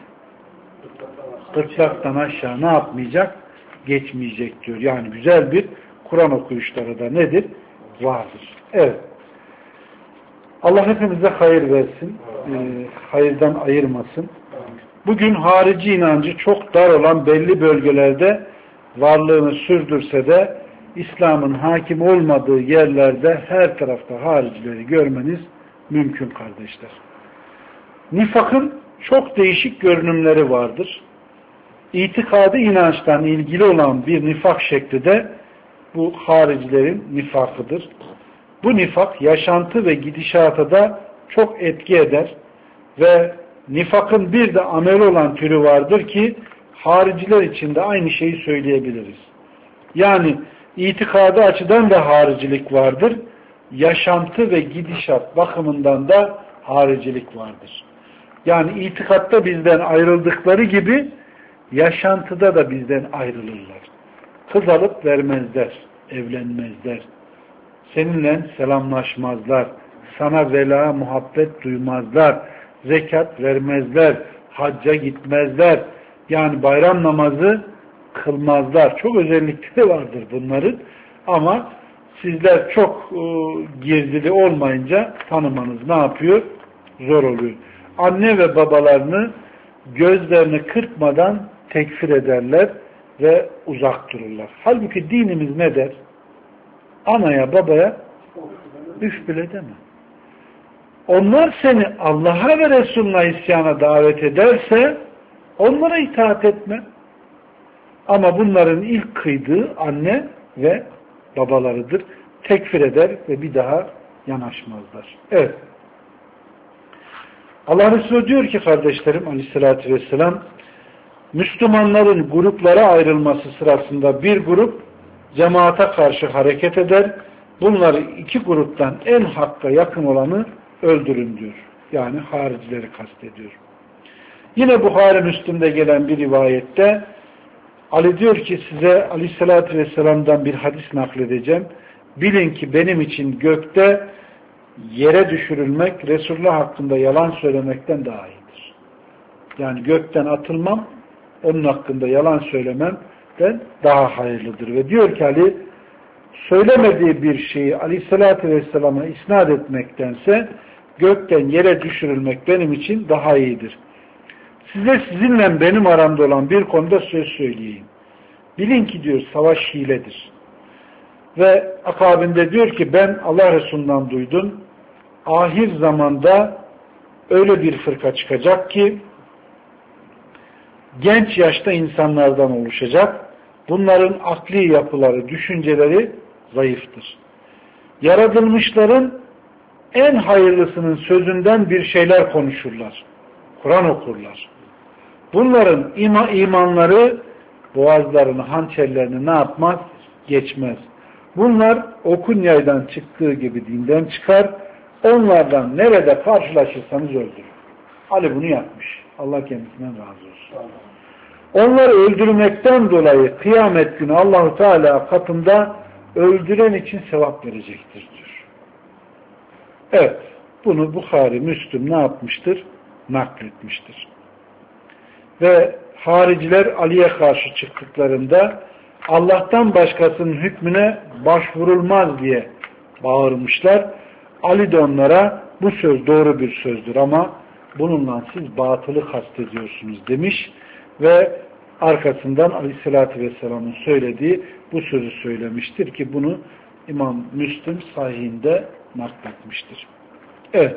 gırtlaktan aşağı ne yapmayacak? Geçmeyecek diyor. Yani güzel bir Kur'an okuyuşları da nedir? Vardır. Evet. Allah hepimize hayır versin. Hayırdan ayırmasın. Bugün harici inancı çok dar olan belli bölgelerde varlığını sürdürse de İslam'ın hakim olmadığı yerlerde her tarafta haricileri görmeniz mümkün kardeşler. Nifakın çok değişik görünümleri vardır. İtikadi inançtan ilgili olan bir nifak şekli de bu haricilerin nifakıdır. Bu nifak yaşantı ve gidişata da çok etki eder ve nifakın bir de amel olan türü vardır ki hariciler için de aynı şeyi söyleyebiliriz. Yani itikadi açıdan da haricilik vardır. Yaşantı ve gidişat bakımından da haricilik vardır. Yani itikatta bizden ayrıldıkları gibi yaşantıda da bizden ayrılırlar. Kız alıp vermezler, evlenmezler. Seninle selamlaşmazlar. Sana vela, muhabbet duymazlar. Zekat vermezler. Hacca gitmezler. Yani bayram namazı kılmazlar. Çok özellikleri vardır bunların. Ama sizler çok girdili olmayınca tanımanız ne yapıyor? Zor oluyor. Anne ve babalarını gözlerini kırpmadan tekfir ederler ve uzak dururlar. Halbuki dinimiz ne der? Anaya babaya üf bile deme. Onlar seni Allah'a ve Resulüne isyana davet ederse onlara itaat etme. Ama bunların ilk kıydığı anne ve babalarıdır. Tekfir eder ve bir daha yanaşmazlar. Evet. Allah Resulü diyor ki kardeşlerim aleyhissalatü vesselam, Müslümanların gruplara ayrılması sırasında bir grup cemaate karşı hareket eder. Bunları iki gruptan en hakka yakın olanı öldürün diyor. Yani haricileri kastediyor. Yine Buhari Müslim'de gelen bir rivayette Ali diyor ki size aleyhissalatü vesselam'dan bir hadis nakledeceğim. Bilin ki benim için gökte yere düşürülmek Resulullah hakkında yalan söylemekten daha iyidir. Yani gökten atılmam, onun hakkında yalan söylememden daha hayırlıdır. Ve diyor ki Ali, söylemediği bir şeyi aleyhissalatü vesselama isnat etmektense gökten yere düşürülmek benim için daha iyidir. Size sizinle benim aramda olan bir konuda söz söyleyeyim. Bilin ki diyor savaş hiledir. Ve akabinde diyor ki ben Allah Resulü'nden duydum. Ahir zamanda öyle bir fırka çıkacak ki genç yaşta insanlardan oluşacak. Bunların akli yapıları, düşünceleri zayıftır. Yaratılmışların en hayırlısının sözünden bir şeyler konuşurlar. Kur'an okurlar. Bunların imanları boğazlarını, hançerlerini ne yapmaz? Geçmez. Bunlar okun yaydan çıktığı gibi dinden çıkar. Onlardan nerede karşılaşırsanız öldürün. Ali bunu yapmış. Allah kendisinden razı olsun. Onları öldürmekten dolayı kıyamet günü Allah-u Teala katında öldüren için sevap verecektir diyor. Evet. Bunu Buhari, Müslüm ne yapmıştır? Nakletmiştir. Ve hariciler Ali'ye karşı çıktıklarında Allah'tan başkasının hükmüne başvurulmaz diye bağırmışlar. Ali de onlara bu söz doğru bir sözdür ama bununla siz batılı kastediyorsunuz demiş ve arkasından Aleyhisselatü Vesselam'ın söylediği bu sözü söylemiştir ki bunu İmam Müslim sahihinde nakletmiştir. Evet.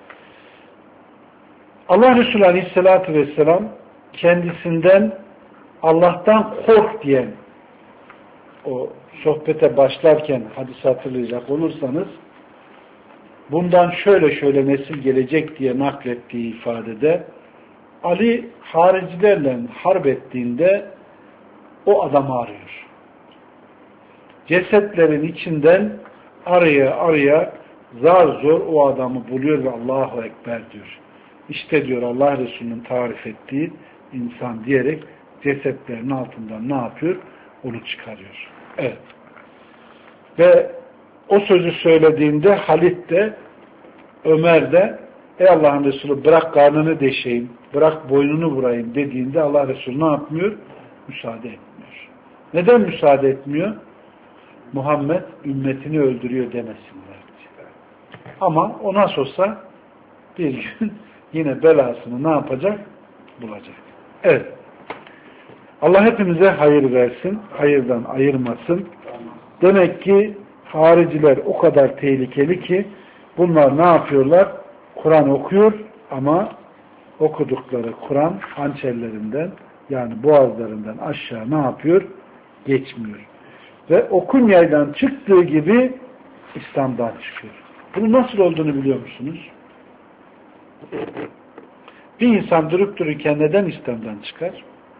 Allah Resulü Aleyhisselatü Vesselam kendisinden Allah'tan kork diyen o sohbete başlarken hadis hatırlayacak olursanız bundan şöyle nesil gelecek diye naklettiği ifadede Ali haricilerle harp ettiğinde o adamı arıyor. Cesetlerin içinden araya zar zor o adamı buluyor ve Allahu Ekber diyor. İşte diyor Allah Resulü'nün tarif ettiği insan diyerek cesetlerin altından ne yapıyor? Onu çıkarıyor. Evet. Ve o sözü söylediğinde Halit de Ömer de ey Allah'ın Resulü bırak karnını deşeyim, bırak boynunu vurayım dediğinde Allah Resulü ne yapmıyor? Müsaade etmiyor. Neden müsaade etmiyor? Muhammed ümmetini öldürüyor demesinler. Ama o nasıl olsa bir gün yine belasını ne yapacak? Bulacak. Evet. Allah hepimize hayır versin, hayırdan ayırmasın. Demek ki hariciler o kadar tehlikeli ki bunlar ne yapıyorlar? Kur'an okuyor ama okudukları Kur'an hançerlerinden yani boğazlarından aşağı ne yapıyor? Geçmiyor. Ve okun yaydan çıktığı gibi İslam'dan çıkıyor. Bunun nasıl olduğunu biliyor musunuz? Bir insan durup dururken neden İslam'dan çıkar?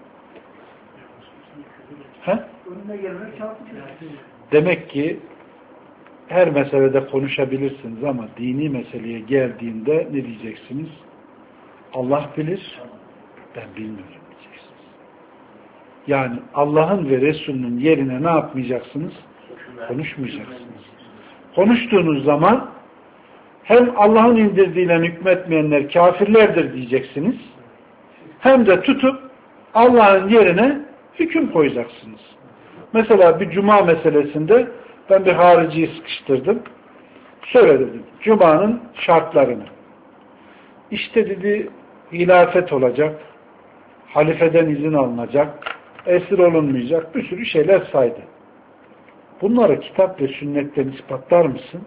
Demek ki her meselede konuşabilirsiniz ama dini meseleye geldiğinde ne diyeceksiniz? Allah bilir, ben bilmiyorum diyeceksiniz. Yani Allah'ın ve Resulünün yerine ne yapmayacaksınız? Konuşmayacaksınız. Konuştuğunuz zaman hem Allah'ın indirdiğiyle hükmetmeyenler kafirlerdir diyeceksiniz, hem de tutup Allah'ın yerine hüküm koyacaksınız. Mesela bir cuma meselesinde ben bir hariciyi sıkıştırdım. Şöyle dedim. Cuma'nın şartlarını. İşte dedi hilafet olacak. Halifeden izin alınacak. Esir olunmayacak. Bir sürü şeyler saydı. Bunları kitap ve sünnetten ispatlar mısın?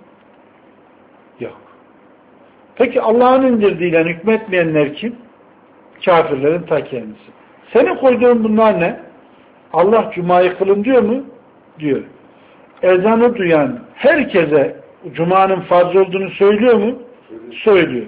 Yok. Peki Allah'ın indirdiğiyle hükmetmeyenler kim? Kafirlerin ta kendisi. Senin koyduğun bunlar ne? Allah Cuma'yı kılın diyor mu? Diyor. Ezanı duyan herkese Cuma'nın farz olduğunu söylüyor mu? Söylüyor.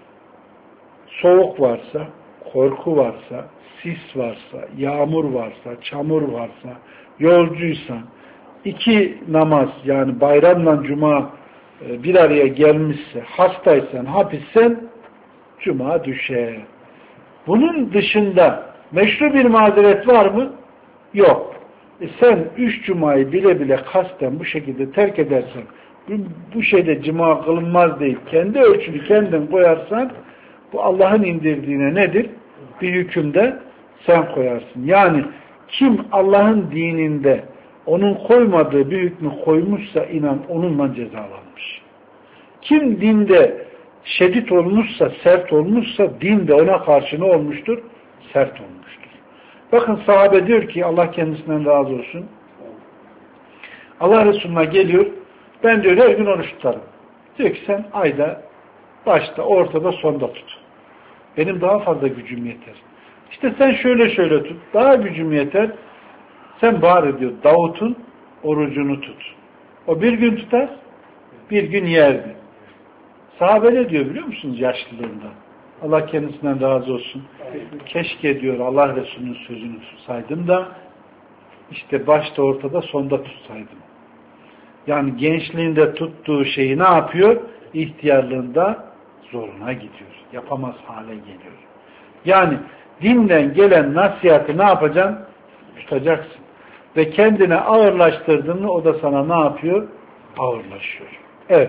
Soğuk varsa, korku varsa, sis varsa, yağmur varsa, çamur varsa, yolcuysan, iki namaz yani bayramla Cuma bir araya gelmişse, hastaysan, hapissen Cuma düşer. Bunun dışında meşru bir mazeret var mı? Yok. Sen 3 Cuma'yı bile bile kasten bu şekilde terk edersen, bu şeyde Cuma kılınmaz deyip kendi ölçünü kendin koyarsan, bu Allah'ın indirdiğine nedir? Bir hükümde sen koyarsın. Yani kim Allah'ın dininde onun koymadığı bir hükmü koymuşsa inan onunla cezalanmış. Kim dinde şiddet olmuşsa, sert olmuşsa din de ona karşı ne olmuştur? Sert olmuştur. Bakın sahabe diyor ki Allah kendisinden razı olsun. Allah Resulü'ne geliyor. Ben diyor her gün oruç tutarım. Diyor ki sen ayda başta, ortada, sonda tut. Benim daha fazla gücüm yeter. İşte sen şöyle tut. Daha gücüm yeter. Sen bari diyor Davut'un orucunu tut. O bir gün tutar, bir gün yerdi. Sahabe ne diyor biliyor musunuz yaşlılığında? Allah kendisinden razı olsun. Keşke diyor Allah Resulü'nün sözünü tutsaydım da işte başta, ortada, sonda tutsaydım. Yani gençliğinde tuttuğu şeyi ne yapıyor? İhtiyarlığında zoruna gidiyor. Yapamaz hale geliyor. Yani dinden gelen nasihatı ne yapacaksın? Tutacaksın. Ve kendine ağırlaştırdığını o da sana ne yapıyor? Ağırlaşıyor. Evet.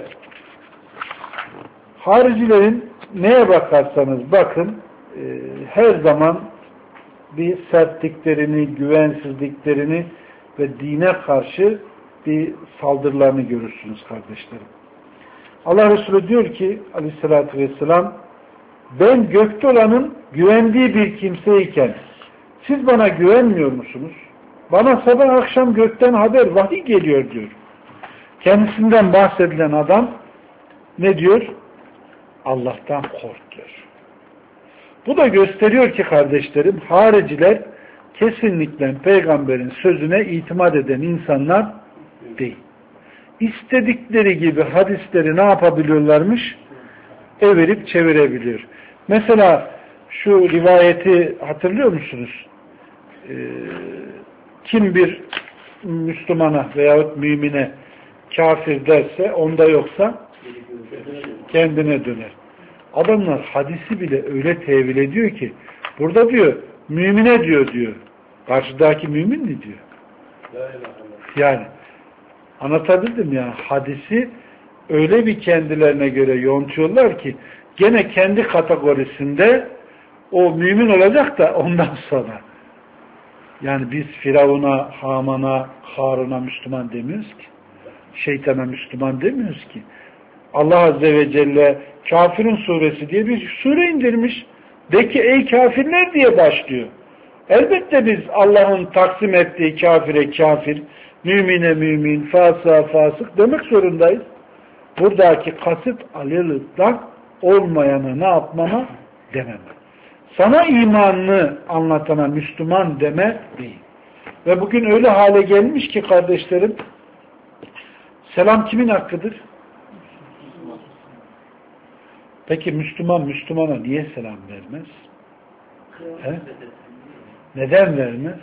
Haricilerin neye bakarsanız bakın her zaman bir sertliklerini, güvensizliklerini ve dine karşı bir saldırılarını görürsünüz kardeşlerim. Allah Resulü diyor ki aleyhissalatü vesselam ben gökte olanın güvendiği bir kimseyken siz bana güvenmiyor musunuz? Bana sabah akşam gökten haber, vahiy geliyor diyor. Kendisinden bahsedilen adam ne diyor? Allah'tan kork diyor. Bu da gösteriyor ki kardeşlerim hariciler kesinlikle peygamberin sözüne itimat eden insanlar değil. İstedikleri gibi hadisleri ne yapabiliyorlarmış? Evirip çevirebiliyor. Mesela şu rivayeti hatırlıyor musunuz? Kim bir Müslümana veyahut mümine kafir derse, onda yoksa kendine döner. Adamlar hadisi bile öyle tevil ediyor ki burada diyor mümine diyor. Karşıdaki mümin mi diyor? Yani anlatabildim ya, hadisi öyle bir kendilerine göre yontuyorlar ki gene kendi kategorisinde o mümin olacak da ondan sonra. Yani biz Firavun'a, Haman'a, Harun'a Müslüman demiyoruz ki. Şeytana Müslüman demiyoruz ki. Allah Azze ve Celle Kafirun suresi diye bir sure indirmiş. De ki ey kafirler diye başlıyor. Elbette biz Allah'ın taksim ettiği kafire kafir, mümine mümin, fasığa fasık demek zorundayız. Buradaki kasıt alelütlak olmayana ne yapmama dememe. Sana imanını anlatana Müslüman deme değil. Ve bugün öyle hale gelmiş ki kardeşlerim, selam kimin hakkıdır? Peki Müslüman Müslümana niye selam vermez? He? Neden vermez?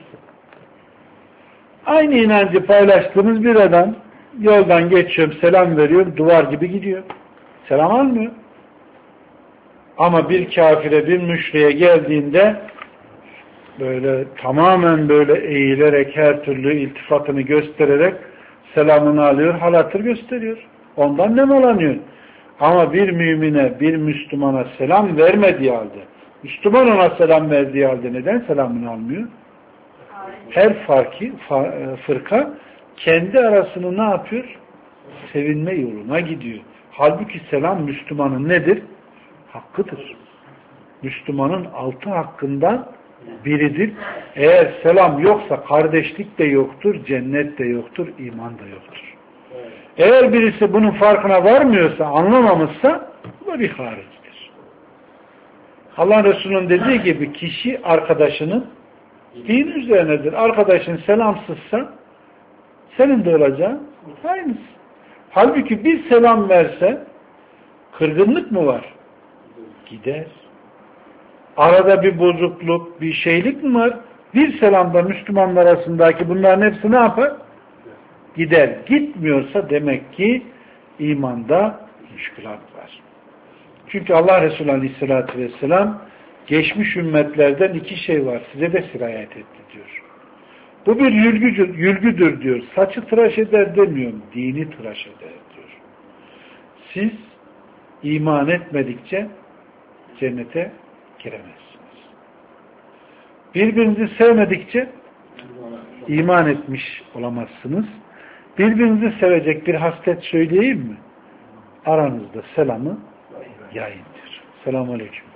Aynı inancı paylaştığımız bir adam yoldan geçiyorum, selam veriyor, duvar gibi gidiyor. Selam almıyor. Ama bir kafire, bir müşriye geldiğinde böyle tamamen böyle eğilerek, her türlü iltifatını göstererek selamını alıyor, hal hatır gösteriyor. Ondan nemalanıyor. Ama bir mümine, bir Müslümana selam vermediği halde, Müslüman ona selam verdiği halde neden selamını almıyor? Her fırka kendi arasını ne yapıyor? Sevinme yoluna gidiyor. Halbuki selam Müslümanın nedir? Hakkıdır. Müslümanın 6 hakkından biridir. Eğer selam yoksa kardeşlik de yoktur, cennet de yoktur, iman da yoktur. Eğer birisi bunun farkına varmıyorsa, anlamamışsa bu da bir haricidir. Allah Resulü'nün dediği gibi kişi arkadaşının din üzerinedir. Arkadaşın selamsızsa senin de olacağın aynısı. Halbuki bir selam verse kırgınlık mı var? Gider. Arada bir bozukluk, bir şeylik mi var? Bir selamda Müslümanlar arasındaki bunların hepsi ne yapar? Gider. Gitmiyorsa demek ki imanda müşkülat var. Çünkü Allah Resulü Aleyhisselatü Vesselam geçmiş ümmetlerden 2 şey var. Size de sirayet etti diyor. Bu bir yülgüdür diyor. Saçı tıraş eder demiyorum. Dini tıraş eder diyor. Siz iman etmedikçe cennete giremezsiniz. Birbirinizi sevmedikçe iman etmiş olamazsınız. Birbirinizi sevecek bir haslet söyleyeyim mi? Aranızda selamı yayındır. Selamun Aleyküm.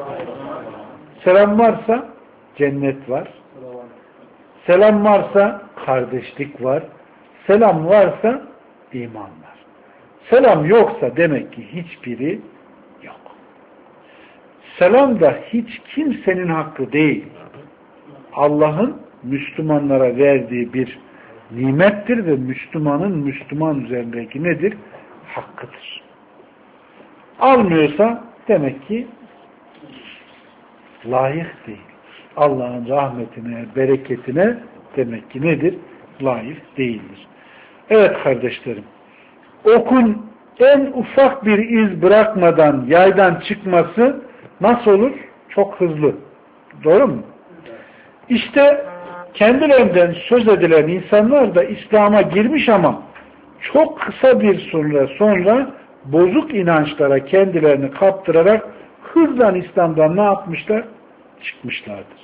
Selam varsa cennet var. Selam varsa kardeşlik var. Selam varsa iman var. Selam yoksa demek ki hiçbiri yok. Selam da hiç kimsenin hakkı değil. Allah'ın Müslümanlara verdiği bir nimettir ve Müslümanın Müslüman üzerindeki nedir? Hakkıdır. Almıyorsa demek ki layık değil. Allah'ın rahmetine, bereketine demek ki nedir? Layık değildir. Evet kardeşlerim, okun en ufak bir iz bırakmadan yaydan çıkması nasıl olur? Çok hızlı. Doğru mu? İşte kendilerinden söz edilen insanlar da İslam'a girmiş ama çok kısa bir süre sonra bozuk inançlara kendilerini kaptırarak hızla İslam'dan ne yapmışlar? Çıkmışlardır.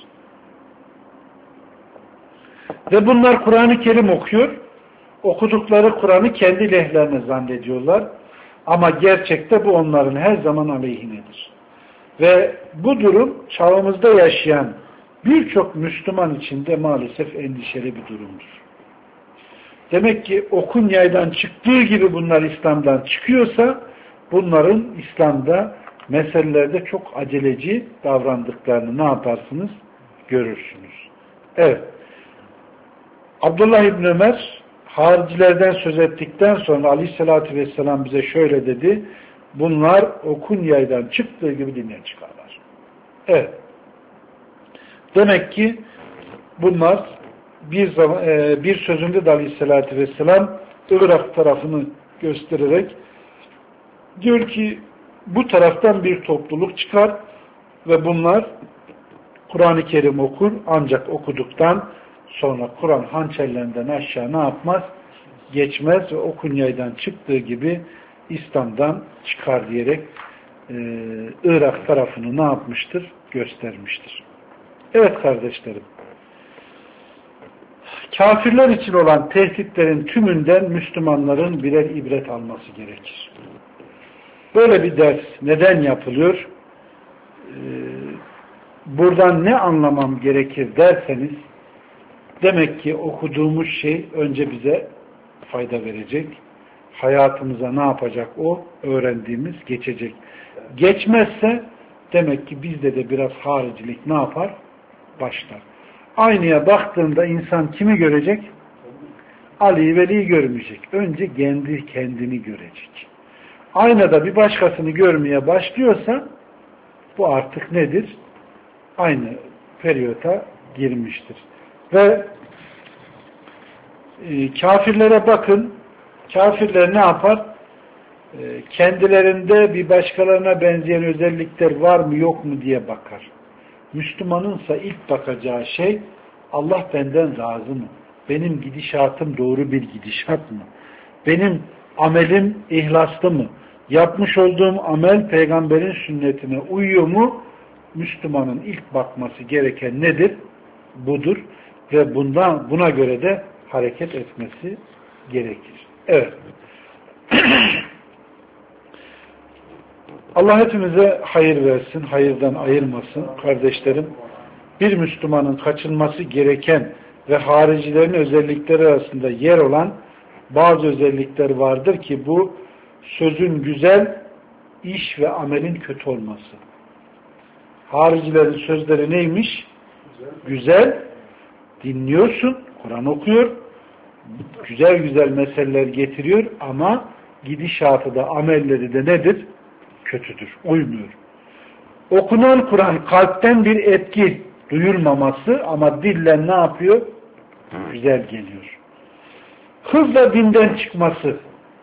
Ve bunlar Kur'an-ı Kerim okuyor. Okudukları Kur'an'ı kendi lehlerine zannediyorlar. Ama gerçekte bu onların her zaman aleyhinedir. Ve bu durum çağımızda yaşayan birçok Müslüman için de maalesef endişeli bir durumdur. Demek ki okun yaydan çıktığı gibi bunlar İslam'dan çıkıyorsa bunların İslam'da meselelerde çok aceleci davrandıklarını ne yaparsınız? Görürsünüz. Evet. Abdullah İbni Ömer haricilerden söz ettikten sonra Aleyhisselatü Vesselam bize şöyle dedi: bunlar okun yaydan çıktığı gibi dinden çıkarlar. Evet. Demek ki bunlar bir sözünde de Aleyhisselatü Vesselam Irak tarafını göstererek diyor ki bu taraftan bir topluluk çıkar ve bunlar Kur'an-ı Kerim okur, ancak okuduktan sonra Kur'an hançerlerinden aşağı ne yapmaz? Geçmez ve okun yaydan çıktığı gibi İslam'dan çıkar diyerek Irak tarafını ne yapmıştır? Göstermiştir. Evet kardeşlerim. Kafirler için olan tehditlerin tümünden Müslümanların birer ibret alması gerekir. Böyle bir ders neden yapılıyor? Buradan ne anlamam gerekir derseniz, demek ki okuduğumuz şey önce bize fayda verecek. Hayatımıza ne yapacak o? Öğrendiğimiz geçecek. Geçmezse demek ki bizde de biraz haricilik ne yapar? Başlar. Aynaya baktığında insan kimi görecek? Ali'yi Veli'yi görmeyecek. Önce kendini görecek. Aynada bir başkasını görmeye başlıyorsa bu artık nedir? Aynı periyota girmiştir. Ve kafirlere bakın. Kafirler ne yapar? Kendilerinde bir başkalarına benzeyen özellikler var mı yok mu diye bakar. Müslümanınsa ilk bakacağı şey, Allah benden razı mı? Benim gidişatım doğru bir gidişat mı? Benim amelim ihlaslı mı? Yapmış olduğum amel peygamberin sünnetine uyuyor mu? Müslümanın ilk bakması gereken nedir? Budur. Ve buna göre de hareket etmesi gerekir. Evet. Allah hepimize hayır versin, hayırdan ayırmasın. Kardeşlerim, bir Müslümanın kaçınması gereken ve haricilerin özellikleri arasında yer olan bazı özellikler vardır ki bu sözün güzel, iş ve amelin kötü olması. Haricilerin sözleri neymiş? Güzel, dinliyorsun, Kur'an okuyor, güzel güzel meseleler getiriyor ama gidişatı da amelleri de nedir? Kötüdür, uymuyor. Okunan Kur'an kalpten bir etki duyurmaması ama dillen ne yapıyor? Güzel geliyor. Hızla dinden çıkması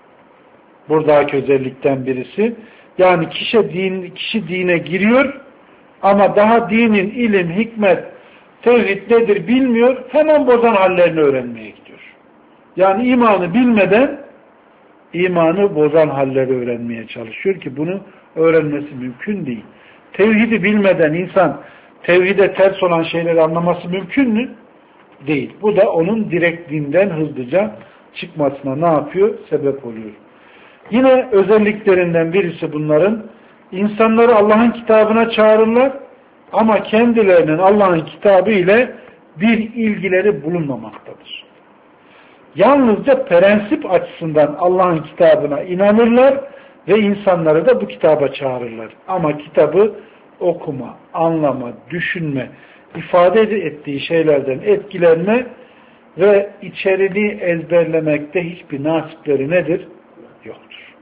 buradaki özellikten birisi. Yani kişi dine giriyor ama daha dinin ilim, hikmet, tevhid nedir bilmiyor, hemen bozan hallerini öğrenmeye gidiyor. Yani imanı bilmeden imanı bozan halleri öğrenmeye çalışıyor ki bunu öğrenmesi mümkün değil. Tevhidi bilmeden insan tevhide ters olan şeyleri anlaması mümkün mü? Değil. Bu da onun direkt dinden hızlıca çıkmasına ne yapıyor? Sebep oluyor. Yine özelliklerinden birisi bunların, insanları Allah'ın kitabına çağırırlar ama kendilerinin Allah'ın kitabı ile bir ilgileri bulunmamaktadır. Yalnızca prensip açısından Allah'ın kitabına inanırlar ve insanları da bu kitaba çağırırlar. Ama kitabı okuma, anlama, düşünme, ifade ettiği şeylerden etkilenme ve içeriğini ezberlemekte hiçbir nasipleri nedir? Yoktur.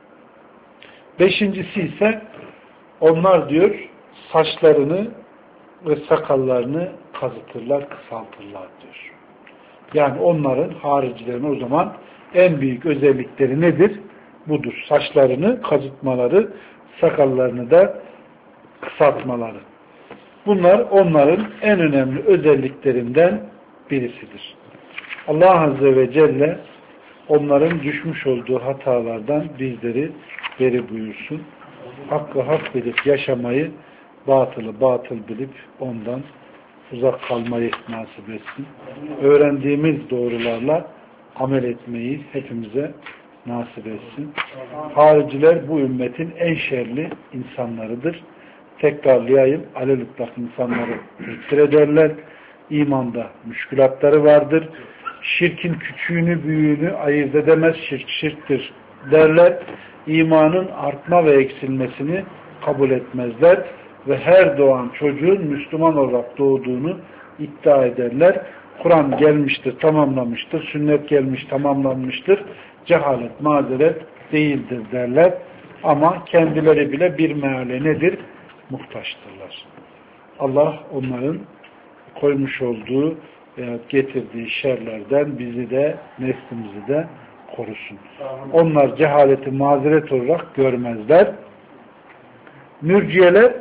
Beşincisi ise onlar diyor saçlarını ve sakallarını kazıtırlar, kısaltırlar diyor. Yani onların, haricilerin o zaman en büyük özellikleri nedir? Budur. Saçlarını kazıtmaları, sakallarını da kısaltmaları. Bunlar onların en önemli özelliklerinden birisidir. Allah Azze ve Celle onların düşmüş olduğu hatalardan bizleri beri buyursun. Hakkı hak bilip yaşamayı, batılı batıl bilip ondan uzak kalmayı nasip etsin. Öğrendiğimiz doğrularla amel etmeyi hepimize nasip etsin. Hariciler bu ümmetin en şerli insanlarıdır. Tekrarlayayım, alelütlak insanları tekfir ederler. İmanda müşkülatları vardır. Şirkin küçüğünü büyüğünü ayırt edemez. Şirk şirktir derler. İmanın artma ve eksilmesini kabul etmezler. Ve her doğan çocuğun Müslüman olarak doğduğunu iddia ederler. Kur'an gelmiştir, tamamlamıştır. Sünnet gelmiş, tamamlanmıştır. Cehalet, mazeret değildir derler. Ama kendileri bile bir meale nedir? Muhtaçtırlar. Allah onların koymuş olduğu veya getirdiği şerlerden bizi de neslimizi de korusun. Onlar cehaleti mazeret olarak görmezler. Mürciyeler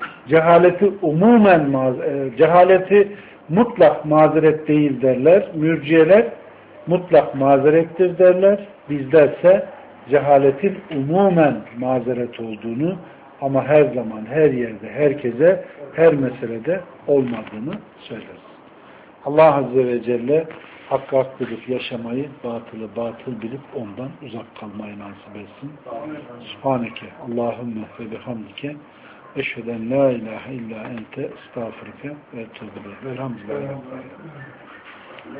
cehaleti mutlak mazeret değil derler. Mürciyeler mutlak mazerettir derler. Bizlerse cehaletin umumen mazeret olduğunu ama her zaman, her yerde, herkese, her meselede olmadığını söyleriz. Allah Azze ve Celle hakkı hak bilip yaşamayı, batılı batıl bilip ondan uzak kalmayı nasip etsin. Subhaneke Allahümme ve bihamdike eşheden la ilahe illa ente estağfurike ve etûbü ileyh. Velhamdülillah.